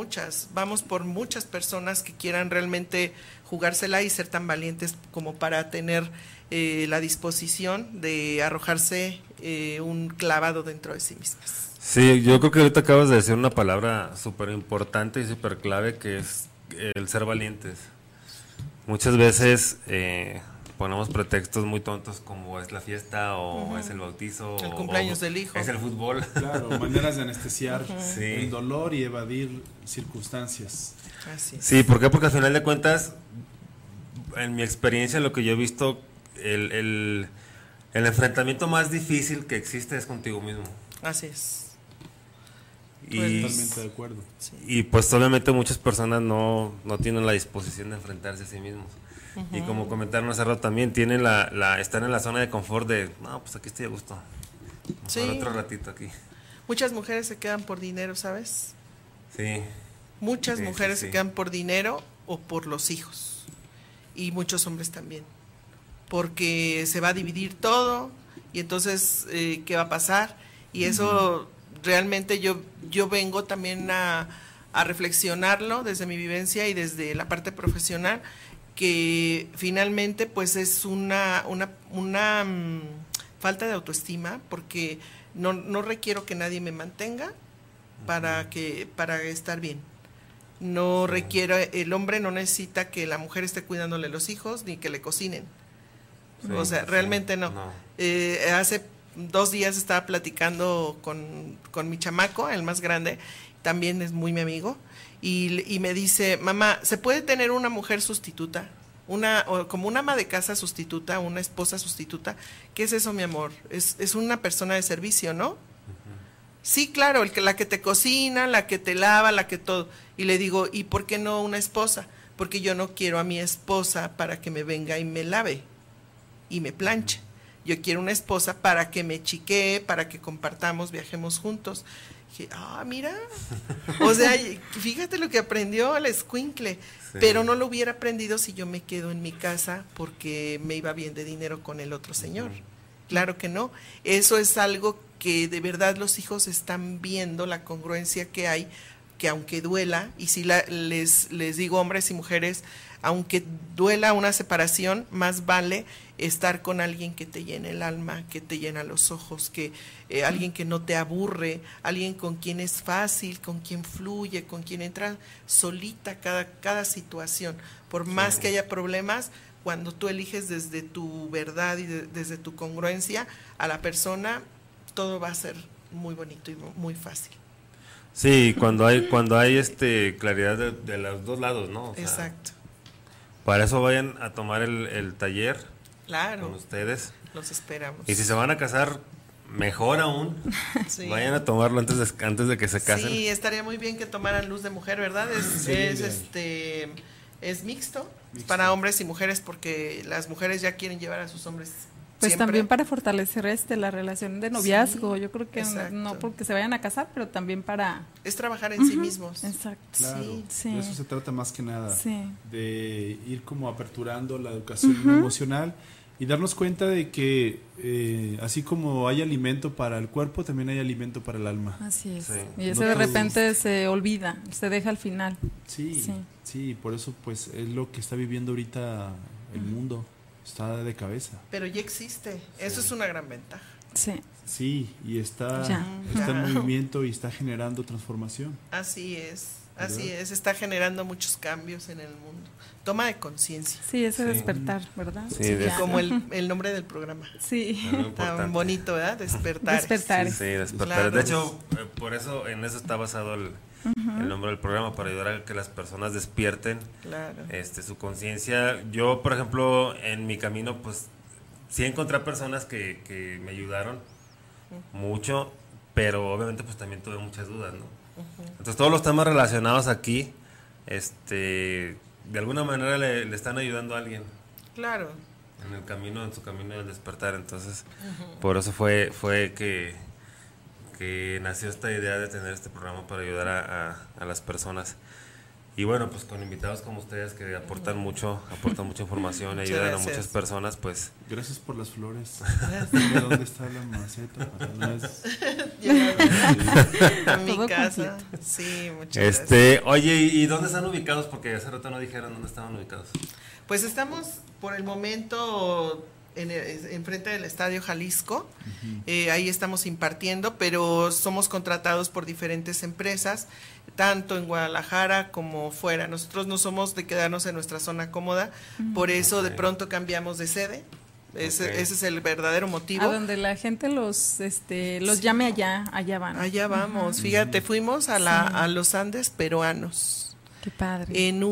muchas personas que quieran realmente jugársela y ser tan valientes como para tener la disposición de arrojarse un clavado dentro de sí mismas. Sí, yo creo que ahorita acabas de decir una palabra súper importante y súper clave, que es el ser valientes. Muchas veces ponemos pretextos muy tontos como es la fiesta o es el bautizo. El cumpleaños del hijo. Es el fútbol. Claro, maneras de anestesiar el dolor y evadir circunstancias. Así es. Sí, ¿por qué? Porque al final de cuentas, en mi experiencia, lo que yo he visto, el enfrentamiento más difícil que existe es contigo mismo. Así es. Totalmente de acuerdo. Sí. Y pues obviamente muchas personas no tienen la disposición de enfrentarse a sí mismos. Y como comentaron hace rato también, tienen están en la zona de confort de, no, pues aquí estoy a gusto. Sí. Otro ratito aquí. Muchas mujeres se quedan por dinero, ¿sabes? Sí. Muchas mujeres se quedan por dinero o por los hijos. Y muchos hombres también. Porque se va a dividir todo y entonces, ¿qué va a pasar? Y eso... Realmente yo vengo también a reflexionarlo desde mi vivencia y desde la parte profesional, que finalmente pues es una falta de autoestima, porque no requiero que nadie me mantenga para estar bien. No requiero, el hombre no necesita que la mujer esté cuidándole los hijos ni que le cocinen. O sea, realmente no. Hace 2 días estaba platicando con mi chamaco, el más grande, también es muy mi amigo, y me dice, mamá, ¿se puede tener una mujer sustituta? Como una ama de casa sustituta, una esposa sustituta. ¿Qué es eso, mi amor? Es una persona de servicio, ¿no? Sí, claro, la que te cocina, la que te lava, la que todo. Y le digo, ¿y por qué no una esposa? Porque yo no quiero a mi esposa para que me venga y me lave y me planche. Yo quiero una esposa para que me chiquee, para que compartamos, viajemos juntos. Dije, mira, o sea, fíjate lo que aprendió el escuincle, sí. Pero no lo hubiera aprendido si yo me quedo en mi casa porque me iba bien de dinero con el otro señor. Claro que no, eso es algo que de verdad los hijos están viendo, la congruencia que hay, que aunque duela, y si les digo hombres y mujeres, aunque duela una separación, más vale estar con alguien que te llene el alma, que te llena los ojos, que alguien que no te aburre, alguien con quien es fácil, con quien fluye, con quien entra solita cada situación. Por más que haya problemas, cuando tú eliges desde tu verdad y desde tu congruencia a la persona, todo va a ser muy bonito y muy fácil. Sí, cuando hay claridad de los dos lados, ¿no? O sea, exacto. Para eso vayan a tomar el taller, claro, con ustedes. Los esperamos. Y si se van a casar, mejor aún, sí. Vayan a tomarlo antes de que se casen. Sí, estaría muy bien que tomaran Luz de Mujer, ¿verdad? Es mixto para hombres y mujeres, porque las mujeres ya quieren llevar a sus hombres. Pues siempre. También para fortalecer la relación de noviazgo, sí, yo creo que exacto. No porque se vayan a casar, pero también para... Es trabajar en sí mismos. Exacto. Claro, sí. De eso se trata más que nada, sí. De ir como aperturando la educación emocional y darnos cuenta de que así como hay alimento para el cuerpo, también hay alimento para el alma. Así es. Sí. Y eso de repente se olvida, se deja al final. Sí, por eso pues es lo que está viviendo ahorita el mundo. Está de cabeza. Pero ya existe, eso es una gran ventaja. Sí, y está en movimiento y está generando transformación. Así es, está generando muchos cambios en el mundo. Toma de conciencia. Sí, ese despertar, ¿verdad? Sí, como el nombre del programa. Sí. Tan bonito, ¿verdad? Despertar. Sí, despertar. Claro. De hecho, por eso, en eso está basado el nombre del programa, para ayudar a que las personas despierten su conciencia. Yo, por ejemplo, en mi camino, pues sí encontré personas que me ayudaron mucho, pero obviamente pues también tuve muchas dudas, ¿no? Entonces todos los temas relacionados aquí, de alguna manera le están ayudando a alguien. Claro. En su camino del despertar. Entonces, por eso fue que nació esta idea de tener este programa para ayudar a las personas. Y bueno, pues con invitados como ustedes que aportan mucha información y ayudan a muchas personas, pues... Gracias por las flores. ¿Dónde está la maceta? A mi casa. Sí, muchas gracias. Oye, ¿y dónde están ubicados? Porque hace rato no dijeron dónde estaban ubicados. Pues estamos por el momento en frente del Estadio Jalisco. Ahí estamos impartiendo, pero somos contratados por diferentes empresas, tanto en Guadalajara como fuera. Nosotros no somos de quedarnos en nuestra zona cómoda, por eso de pronto cambiamos de sede. Ese es el verdadero motivo. A donde la gente los llame allá van. Allá vamos. Fíjate, fuimos a los Andes peruanos. Qué padre. En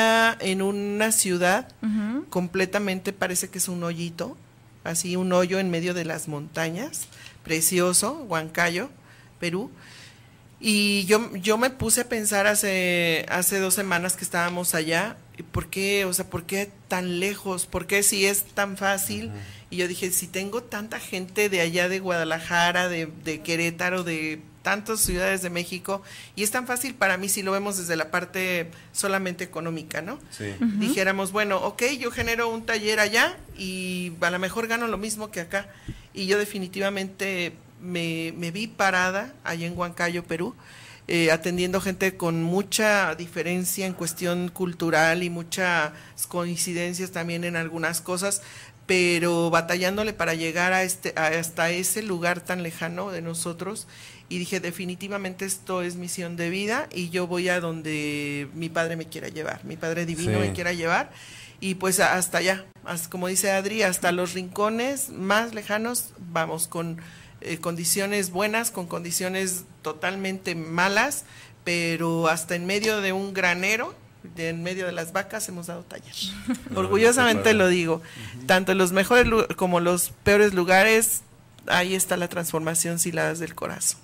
una ciudad completamente, parece que es un hoyito, así un hoyo en medio de las montañas, precioso, Huancayo, Perú. Y yo me puse a pensar hace 2 semanas que estábamos allá, ¿por qué tan lejos? ¿Por qué si es tan fácil? Y yo dije, si tengo tanta gente de allá de Guadalajara, de Querétaro, de tantas ciudades de México, y es tan fácil para mí si lo vemos desde la parte solamente económica, ¿no? Sí. Dijéramos, bueno, ok, yo genero un taller allá y a lo mejor gano lo mismo que acá. Y yo definitivamente me vi parada allá en Huancayo, Perú, atendiendo gente con mucha diferencia en cuestión cultural y muchas coincidencias también en algunas cosas, pero batallándole para llegar hasta ese lugar tan lejano de nosotros. Y dije, definitivamente esto es misión de vida y yo voy a donde mi Padre me quiera llevar, mi Padre Divino me quiera llevar. Y pues hasta allá, como dice Adri, hasta los rincones más lejanos, vamos con condiciones buenas, con condiciones totalmente malas, pero hasta en medio de un granero, en medio de las vacas, hemos dado taller. Orgullosamente lo digo, tanto en los mejores como los peores lugares, ahí está la transformación si la das del corazón.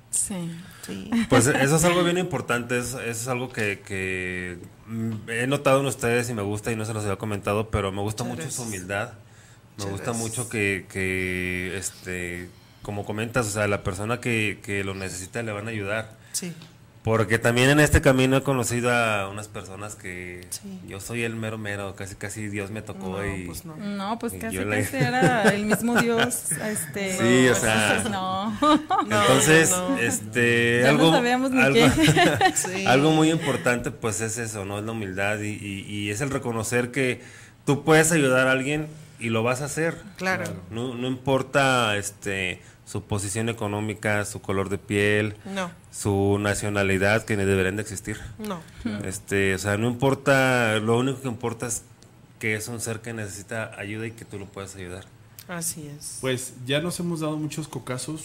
Sí. Sí. Pues eso es algo bien importante, eso es algo que he notado en ustedes y me gusta, y no se los había comentado, pero me gusta mucho su humildad, me gusta mucho que como comentas, o sea, la persona que lo necesita le van a ayudar. Sí. Porque también en este camino he conocido a unas personas que yo soy el mero mero, casi Dios me tocó Pues no. No, pues y casi casi era el mismo Dios, Sí, o sea, no. Entonces, Ya algo, no sabíamos ni algo, Sí. algo muy importante pues es eso, ¿no? Es la humildad y es el reconocer que tú puedes ayudar a alguien y lo vas a hacer. Claro. No importa su posición económica, su color de piel, No. su nacionalidad, que ni deberían de existir. No. O sea, no importa, lo único que importa es que es un ser que necesita ayuda y que tú lo puedes ayudar. Así es. Pues ya nos hemos dado muchos cocazos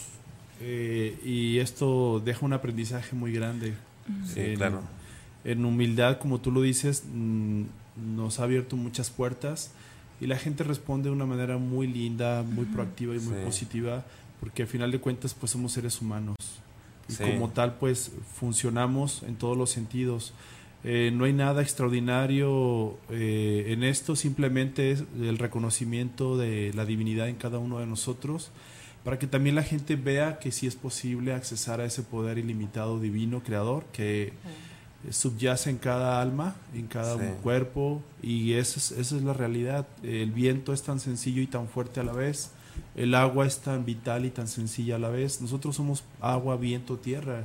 y esto deja un aprendizaje muy grande. Sí, claro. En humildad, como tú lo dices, nos ha abierto muchas puertas y la gente responde de una manera muy linda, muy proactiva y muy positiva, porque al final de cuentas pues somos seres humanos y como tal pues funcionamos en todos los sentidos. No hay nada extraordinario en esto, simplemente es el reconocimiento de la divinidad en cada uno de nosotros, para que también la gente vea que sí es posible accesar a ese poder ilimitado divino creador que subyace en cada alma, en cada cuerpo, y esa es la realidad. El viento es tan sencillo y tan fuerte a la vez, el agua es tan vital y tan sencilla a la vez. Nosotros somos agua, viento, tierra.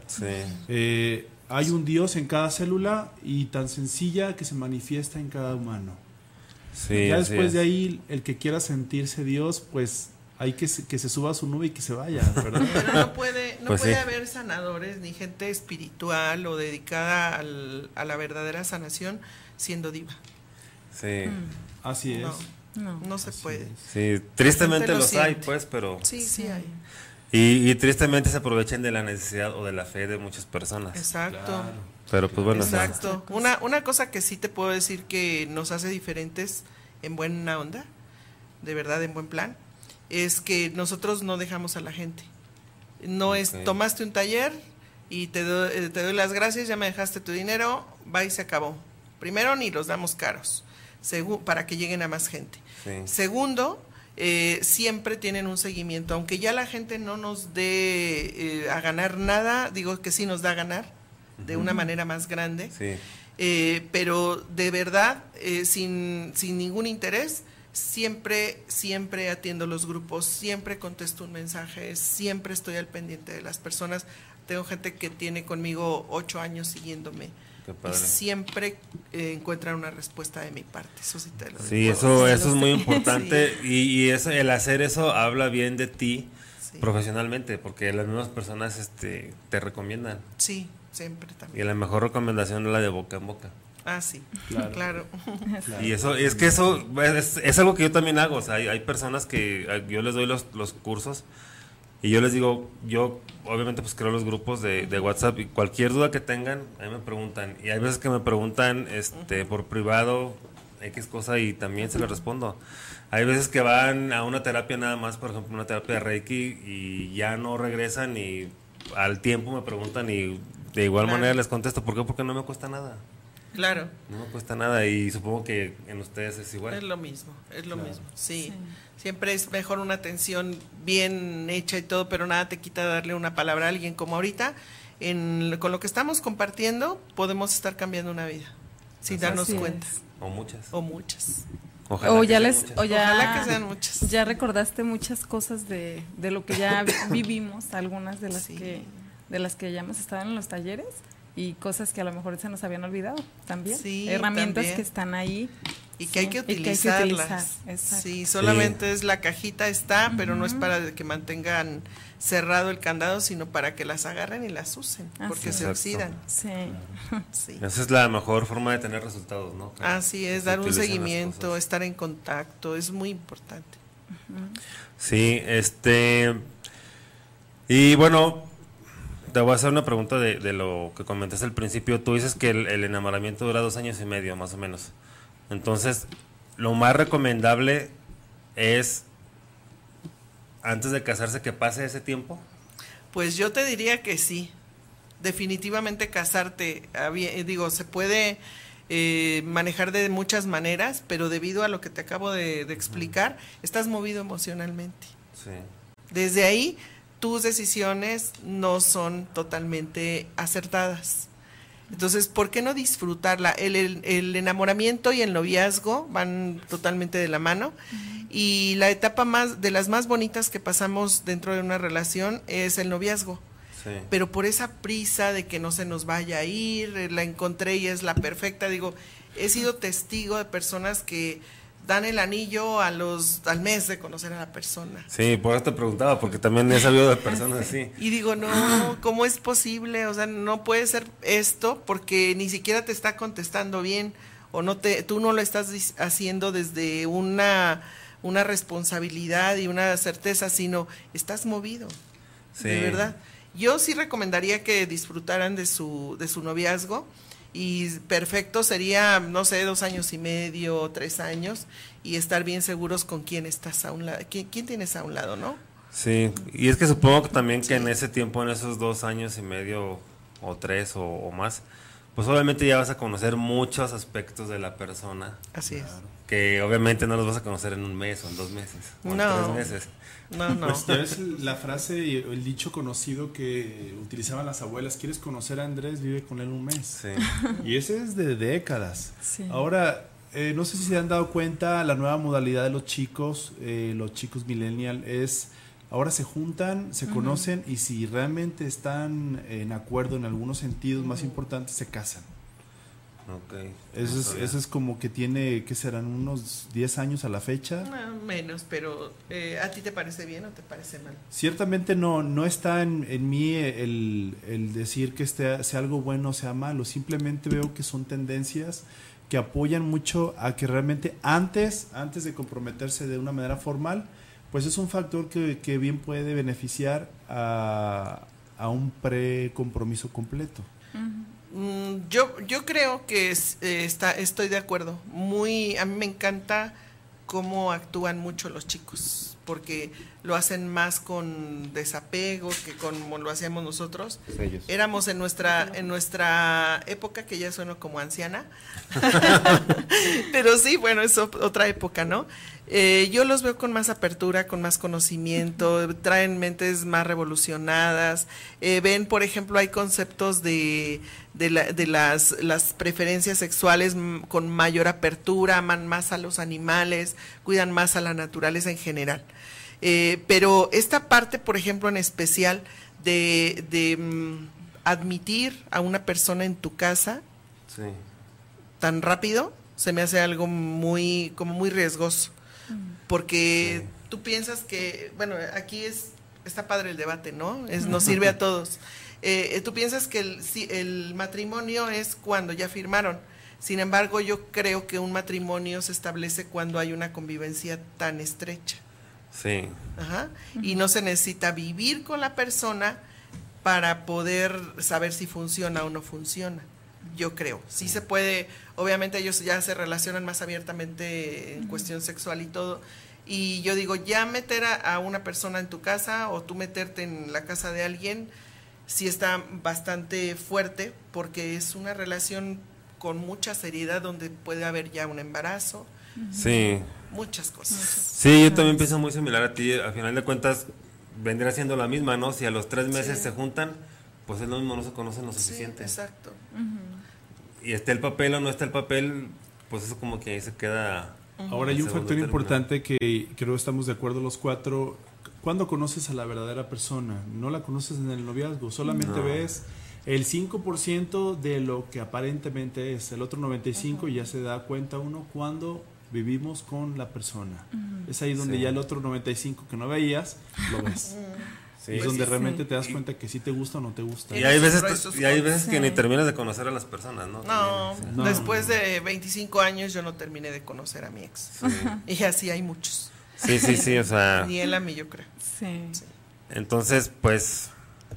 Hay un Dios en cada célula y tan sencilla que se manifiesta en cada humano. Ya después de ahí, el que quiera sentirse Dios, pues hay que se suba a su nube y que se vaya, ¿verdad? Pero no puede Pues haber sanadores ni gente espiritual o dedicada a la verdadera sanación siendo diva. Sí. Así es. No se puede. Sí, tristemente lo los hay, siente. pues, pero... Sí hay. Y tristemente se aprovechan de la necesidad o de la fe de muchas personas. Exacto. Claro. Pero pues bueno, Exacto. Una cosa que sí te puedo decir que nos hace diferentes en buena onda, de verdad en buen plan, es que nosotros no dejamos a la gente. No es tomaste un taller y te doy las gracias, ya me dejaste tu dinero, va y se acabó. Primero, ni los damos caros, para que lleguen a más gente. Segundo, siempre tienen un seguimiento, aunque ya la gente no nos dé a ganar nada, digo que sí nos da a ganar de una manera más grande, pero de verdad, sin ningún interés, siempre atiendo los grupos, siempre contesto un mensaje, siempre estoy al pendiente de las personas. Tengo gente que tiene conmigo 8 años siguiéndome. Y siempre encuentran una respuesta de mi parte. Eso sí te lo digo. Eso es muy importante. Y el hacer eso habla bien de ti profesionalmente, porque las mismas personas te recomiendan. Sí, siempre también. Y la mejor recomendación es la de boca en boca. Ah, sí, claro. Y eso es algo que yo también hago. O sea, hay personas que yo les doy los cursos y yo les digo, yo obviamente pues creo los grupos de WhatsApp, y cualquier duda que tengan, ahí me preguntan. Y hay veces que me preguntan por privado X cosa y también se les respondo. Hay veces que van a una terapia nada más, por ejemplo, una terapia de Reiki, y ya no regresan y al tiempo me preguntan y de igual manera les contesto. ¿Por qué? Porque no me cuesta nada. Claro. No me cuesta nada, y supongo que en ustedes es igual. Es lo mismo. Sí. Siempre es mejor una atención bien hecha y todo, pero nada te quita darle una palabra a alguien, como ahorita. Con lo que estamos compartiendo, podemos estar cambiando una vida, sin darnos cuenta. O muchas. Ojalá que sean muchas. Ya recordaste muchas cosas de lo que ya vivimos, algunas de las que ya hemos estado en los talleres. Y cosas que a lo mejor se nos habían olvidado también. Herramientas que están ahí. Y que hay que utilizarlas. Sí, solamente es la cajita pero no es para que mantengan cerrado el candado, sino para que las agarren y las usen, porque se oxidan. Sí. Esa es la mejor forma de tener resultados, ¿no? Así es, dar un seguimiento, estar en contacto, es muy importante. Sí, y bueno, te voy a hacer una pregunta de lo que comentaste al principio. Tú dices que el enamoramiento dura 2 años y medio, más o menos. Entonces, lo más recomendable es, antes de casarse, que pase ese tiempo. Pues yo te diría que sí. Definitivamente casarte, se puede manejar de muchas maneras, pero debido a lo que te acabo de explicar, estás movido emocionalmente. Sí. Desde ahí, tus decisiones no son totalmente acertadas. Entonces, ¿por qué no disfrutarla? El enamoramiento y el noviazgo van totalmente de la mano. Y la etapa de las más bonitas que pasamos dentro de una relación es el noviazgo. Sí. Pero por esa prisa de que no se nos vaya a ir, la encontré y es la perfecta. Digo, he sido testigo de personas que dan el anillo al mes de conocer a la persona. Sí, por eso te preguntaba, porque también he sabido de personas así. Y digo, no, ¿cómo es posible? O sea, no puede ser esto porque ni siquiera te está contestando bien o tú no lo estás haciendo desde una responsabilidad y una certeza, sino estás movido. Sí. De verdad. Yo sí recomendaría que disfrutaran de su noviazgo. Y perfecto sería, no sé, 2 años y medio, 3 años, y estar bien seguros con quién estás a un lado, quién tienes a un lado, ¿no? Sí, y es que supongo que también que en ese tiempo, en esos 2 años y medio, o 3 o más, pues obviamente ya vas a conocer muchos aspectos de la persona. Así es. Que obviamente no los vas a conocer en 1 mes o en 2 meses o en 3 meses. No. Pues ya es la frase y el dicho conocido que utilizaban las abuelas: ¿quieres conocer a Andrés? Vive con él 1 mes. Sí. Y ese es de décadas. Sí. Ahora, no sé si se han dado cuenta, la nueva modalidad de los chicos millennial es, ahora se juntan, se conocen, y si realmente están en acuerdo en algunos sentidos más importantes, se casan. Okay. Eso es como que tiene, ¿qué serán? Unos 10 años a la fecha. No, menos, pero ¿a ti te parece bien o te parece mal? Ciertamente no está en mí el decir que sea algo bueno o sea malo. Simplemente veo que son tendencias que apoyan mucho a que realmente antes de comprometerse de una manera formal, pues es un factor que bien puede beneficiar a un pre-compromiso completo. Yo creo que estoy de acuerdo. A mí me encanta cómo actúan mucho los chicos, porque lo hacen más con desapego que como lo hacíamos nosotros. Ellos. Éramos en nuestra época, que ya sueno como anciana, pero sí, bueno, es otra época, ¿no? Yo los veo con más apertura, con más conocimiento, traen mentes más revolucionadas, ven, por ejemplo, hay conceptos de las preferencias sexuales con mayor apertura, aman más a los animales, cuidan más a la naturaleza en general. Pero esta parte, por ejemplo, en especial de admitir a una persona en tu casa, sí, tan rápido, se me hace algo muy riesgoso. Porque sí, tú piensas que, bueno, aquí está padre el debate, ¿no? Nos sirve a todos. Tú piensas que el matrimonio es cuando ya firmaron. Sin embargo, yo creo que un matrimonio se establece cuando hay una convivencia tan estrecha. Sí. Ajá. Y no se necesita vivir con la persona para poder saber si funciona o no funciona. Yo creo. Sí se puede, obviamente ellos ya se relacionan más abiertamente en cuestión sexual y todo. Y yo digo, ya meter a una persona en tu casa o tú meterte en la casa de alguien, sí está bastante fuerte, porque es una relación con mucha seriedad donde puede haber ya un embarazo. Sí. Muchas cosas. Sí, yo también pienso muy similar a ti. Al final de cuentas, vendría siendo la misma, ¿no? Si a los 3 meses se juntan, pues es lo mismo, no se conocen lo suficiente. Sí, exacto. Y esté el papel o no está el papel, pues eso como que ahí se queda. Ahora hay un factor importante que creo estamos de acuerdo los 4. ¿Cuándo conoces a la verdadera persona? No la conoces en el noviazgo, solamente ves el 5% de lo que aparentemente es. El otro 95% ya se da cuenta uno cuando vivimos con la persona. Es ahí donde ya el otro 95% que no veías, lo ves. Sí, es donde realmente te das cuenta que sí te gusta o no te gusta. Y hay veces que ni terminas de conocer a las personas, ¿no? No, después de 25 años yo no terminé de conocer a mi ex. Sí. Y así hay muchos. Sí, o sea. Ni él a mí, yo creo. Sí. Entonces, pues,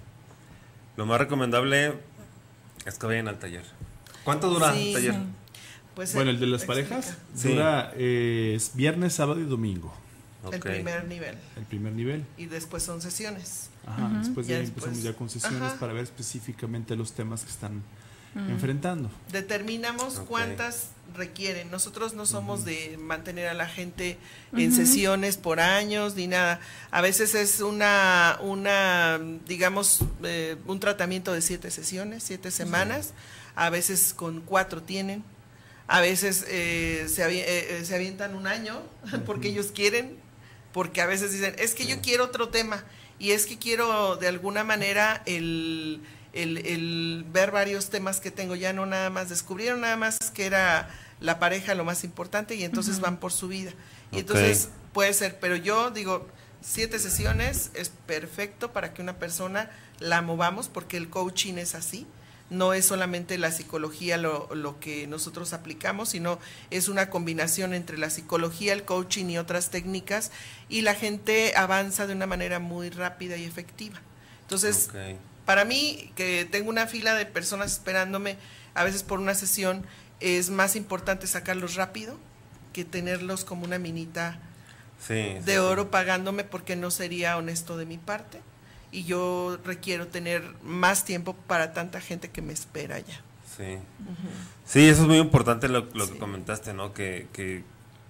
lo más recomendable es que vayan al taller. ¿Cuánto dura el taller? Pues bueno, el de las parejas dura viernes, sábado y domingo. Okay. El primer nivel. El primer nivel. Y después son sesiones. Ajá, después de ahí empezamos ya con sesiones para ver específicamente los temas que están enfrentando. Determinamos cuántas requieren. Nosotros no somos de mantener a la gente en sesiones por años ni nada. A veces es digamos, un tratamiento de 7 sesiones, 7 semanas. A veces con 4 tienen. A veces se avientan un año porque ellos quieren, porque a veces dicen, es que yo quiero otro tema y es que quiero de alguna manera el ver varios temas que tengo, ya no nada más descubrieron nada más que era la pareja lo más importante y entonces van por su vida. Y entonces puede ser, pero yo digo, 7 sesiones es perfecto para que una persona la movamos, porque el coaching es así. No es solamente la psicología lo que nosotros aplicamos, sino es una combinación entre la psicología, el coaching y otras técnicas, y la gente avanza de una manera muy rápida y efectiva. Entonces, para mí, que tengo una fila de personas esperándome, a veces por una sesión, es más importante sacarlos rápido que tenerlos como una minita de oro pagándome, porque no sería honesto de mi parte. Y yo requiero tener más tiempo para tanta gente que me espera ya. Sí, eso es muy importante lo que comentaste, ¿no? Que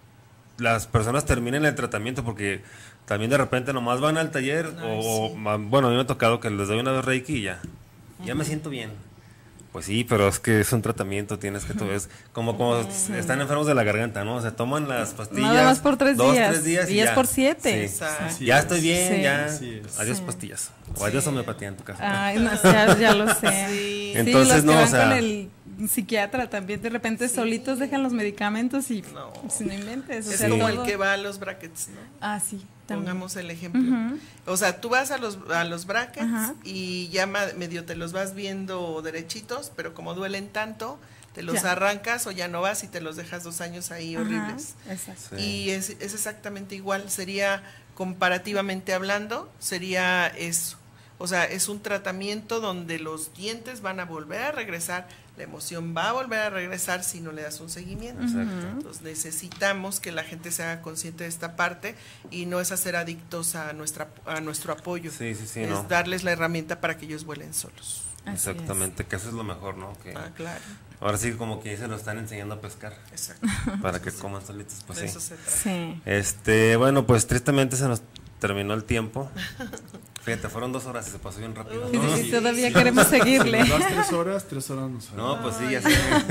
las personas terminen el tratamiento, porque también de repente nomás van al taller bueno, a mí me ha tocado que les doy una vez Reiki y ya me siento bien. Pues sí, pero es que es un tratamiento, tienes que todo es como están enfermos de la garganta, ¿no? Se toman las pastillas. Nada más por 3 días. Y es por 7. Ya estoy bien, adiós pastillas. O adiós homeopatía en tu caso. Ay, no, ya lo sé. Entonces, los que van con el psiquiatra también de repente solitos dejan los medicamentos y no inventes. Es como el que va a los brackets, ¿no? Ah, sí. Pongamos el ejemplo. O sea, tú vas a los brackets y ya medio te los vas viendo derechitos, pero como duelen tanto, te los arrancas o ya no vas y te los dejas 2 años ahí horribles. Exacto. Y es exactamente igual, sería comparativamente hablando, sería eso. O sea, es un tratamiento donde los dientes van a volver a regresar, la emoción va a volver a regresar si no le das un seguimiento. Entonces necesitamos que la gente se haga consciente de esta parte y no es hacer adictos a nuestro apoyo. Es darles la herramienta para que ellos vuelen solos. Exactamente, que eso es lo mejor, ¿no? Que claro. Ahora sí, como que se lo están enseñando a pescar. Exacto. Para que coman solitos, pues de eso se trata. Bueno, pues tristemente se nos terminó el tiempo. Fíjate, fueron 2 horas y se pasó bien rápido. Sí, todavía queremos seguirle. 3 horas nos No, pues sí,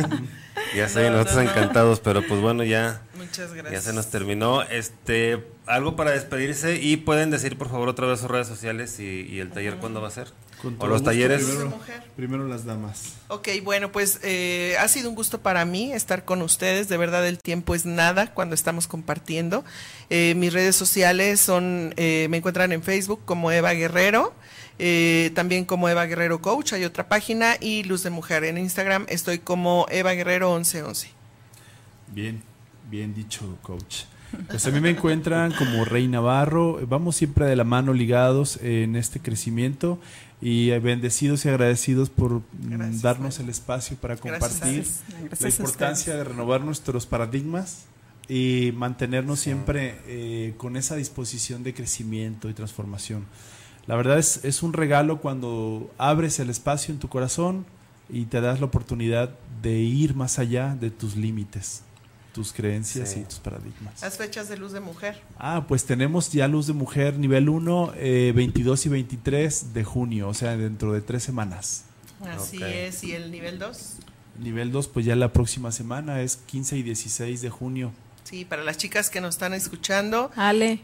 ya sé, nosotros encantados, pero pues bueno, muchas gracias. Ya se nos terminó. Algo para despedirse, y pueden decir por favor otra vez sus redes sociales y el taller cuándo va a ser. O los talleres. Primero las damas. Ok, bueno, pues ha sido un gusto para mí estar con ustedes. De verdad, el tiempo es nada cuando estamos compartiendo. Mis redes sociales me encuentran en Facebook como Eva Guerrero, también como Eva Guerrero Coach, hay otra página, y Luz de Mujer. En Instagram estoy como Eva Guerrero 1111. Bien dicho, coach. Pues a mí me encuentran como Rey Navarro. Vamos siempre de la mano, ligados en este crecimiento, y bendecidos y agradecidos por darnos el espacio para compartir la importancia de renovar nuestros paradigmas y mantenernos siempre con esa disposición de crecimiento y transformación. La verdad es un regalo cuando abres el espacio en tu corazón y te das la oportunidad de ir más allá de tus límites, tus creencias y tus paradigmas. Las fechas de Luz de Mujer. Pues tenemos ya Luz de Mujer nivel 1, 22 y 23 de junio, o sea, dentro de 3 semanas. Así es. ¿Y el nivel 2? Nivel 2, pues ya la próxima semana es 15 y 16 de junio. Sí, para las chicas que nos están escuchando. Ale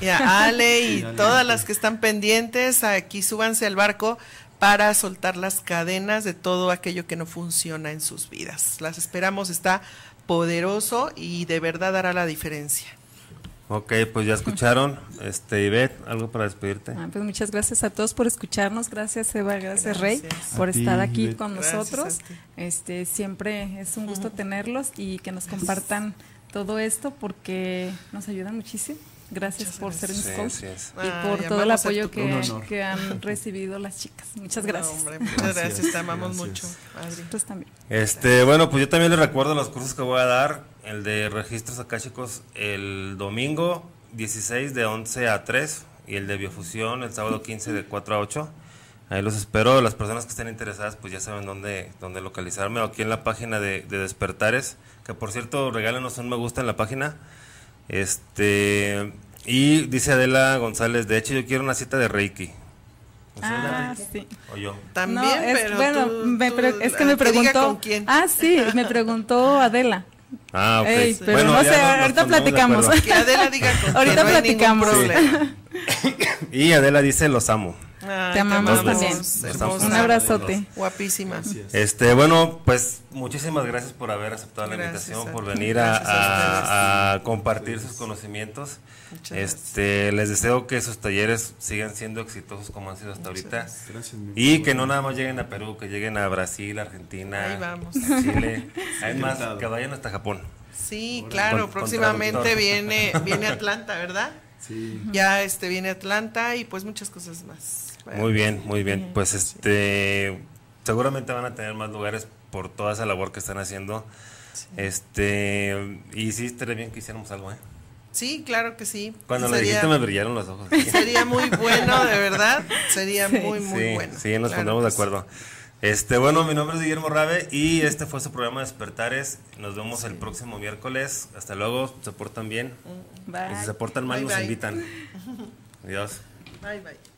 y todas las que están pendientes, aquí súbanse al barco para soltar las cadenas de todo aquello que no funciona en sus vidas. Las esperamos, está poderoso y de verdad hará la diferencia. Ok, pues ya escucharon. Ivette, ¿algo para despedirte? Pues muchas gracias a todos por escucharnos. Gracias, Eva, gracias Rey, por estar aquí Ivette con nosotros. Siempre es un gusto tenerlos y que nos compartan todo esto, porque nos ayudan muchísimo. Gracias por ser mis coach y por todo el apoyo que han recibido las chicas. Muchas gracias. Hombre, muchas gracias, te amamos mucho, Adri. Pues también. Bueno, pues yo también les recuerdo los cursos que voy a dar. El de registros akáshicos el domingo 16 de 11 a 3 y el de Biofusión el sábado 15 de 4 a 8. Ahí los espero. Las personas que estén interesadas pues ya saben dónde localizarme, o aquí en la página de Despertares, que por cierto regálenos un me gusta en la página. Y dice Adela González, de hecho yo quiero una cita de Reiki. Sí. ¿O yo? También, no, pero bueno, es que me preguntó. ¿Con quién? Sí, me preguntó Adela. Ok. Ey, pero bueno, no sé, ahorita platicamos. Que Adela diga con ahorita quién, platicamos. No hay ningún problema. Y Adela dice, los amo. Te amamos también. Hermosa. Un abrazote. Guapísima. Bueno, pues muchísimas gracias por haber aceptado la invitación, por venir a compartir sus conocimientos. Les deseo que sus talleres sigan siendo exitosos como han sido hasta ahorita. Gracias, y que no nada más lleguen a Perú, que lleguen a Brasil, Argentina, Ahí vamos. Chile, además que vayan hasta Japón. Sí, claro, próximamente viene Atlanta, ¿verdad? Sí. Ya viene Atlanta y pues muchas cosas más. Muy bien, muy bien. Pues seguramente van a tener más lugares por toda esa labor que están haciendo. Y sí, estaría bien que hiciéramos algo, ¿eh? Sí, claro que sí. Cuando lo dijiste me brillaron los ojos. Sería muy bueno, de verdad. Sería muy bueno. Sí, nos pondremos de acuerdo. Bueno, mi nombre es Guillermo Rabe y este fue su programa Despertares. Nos vemos el próximo miércoles. Hasta luego, se portan bien. Bye. Y si se portan mal, Bye, nos bye. invitan. Adiós. Bye, bye.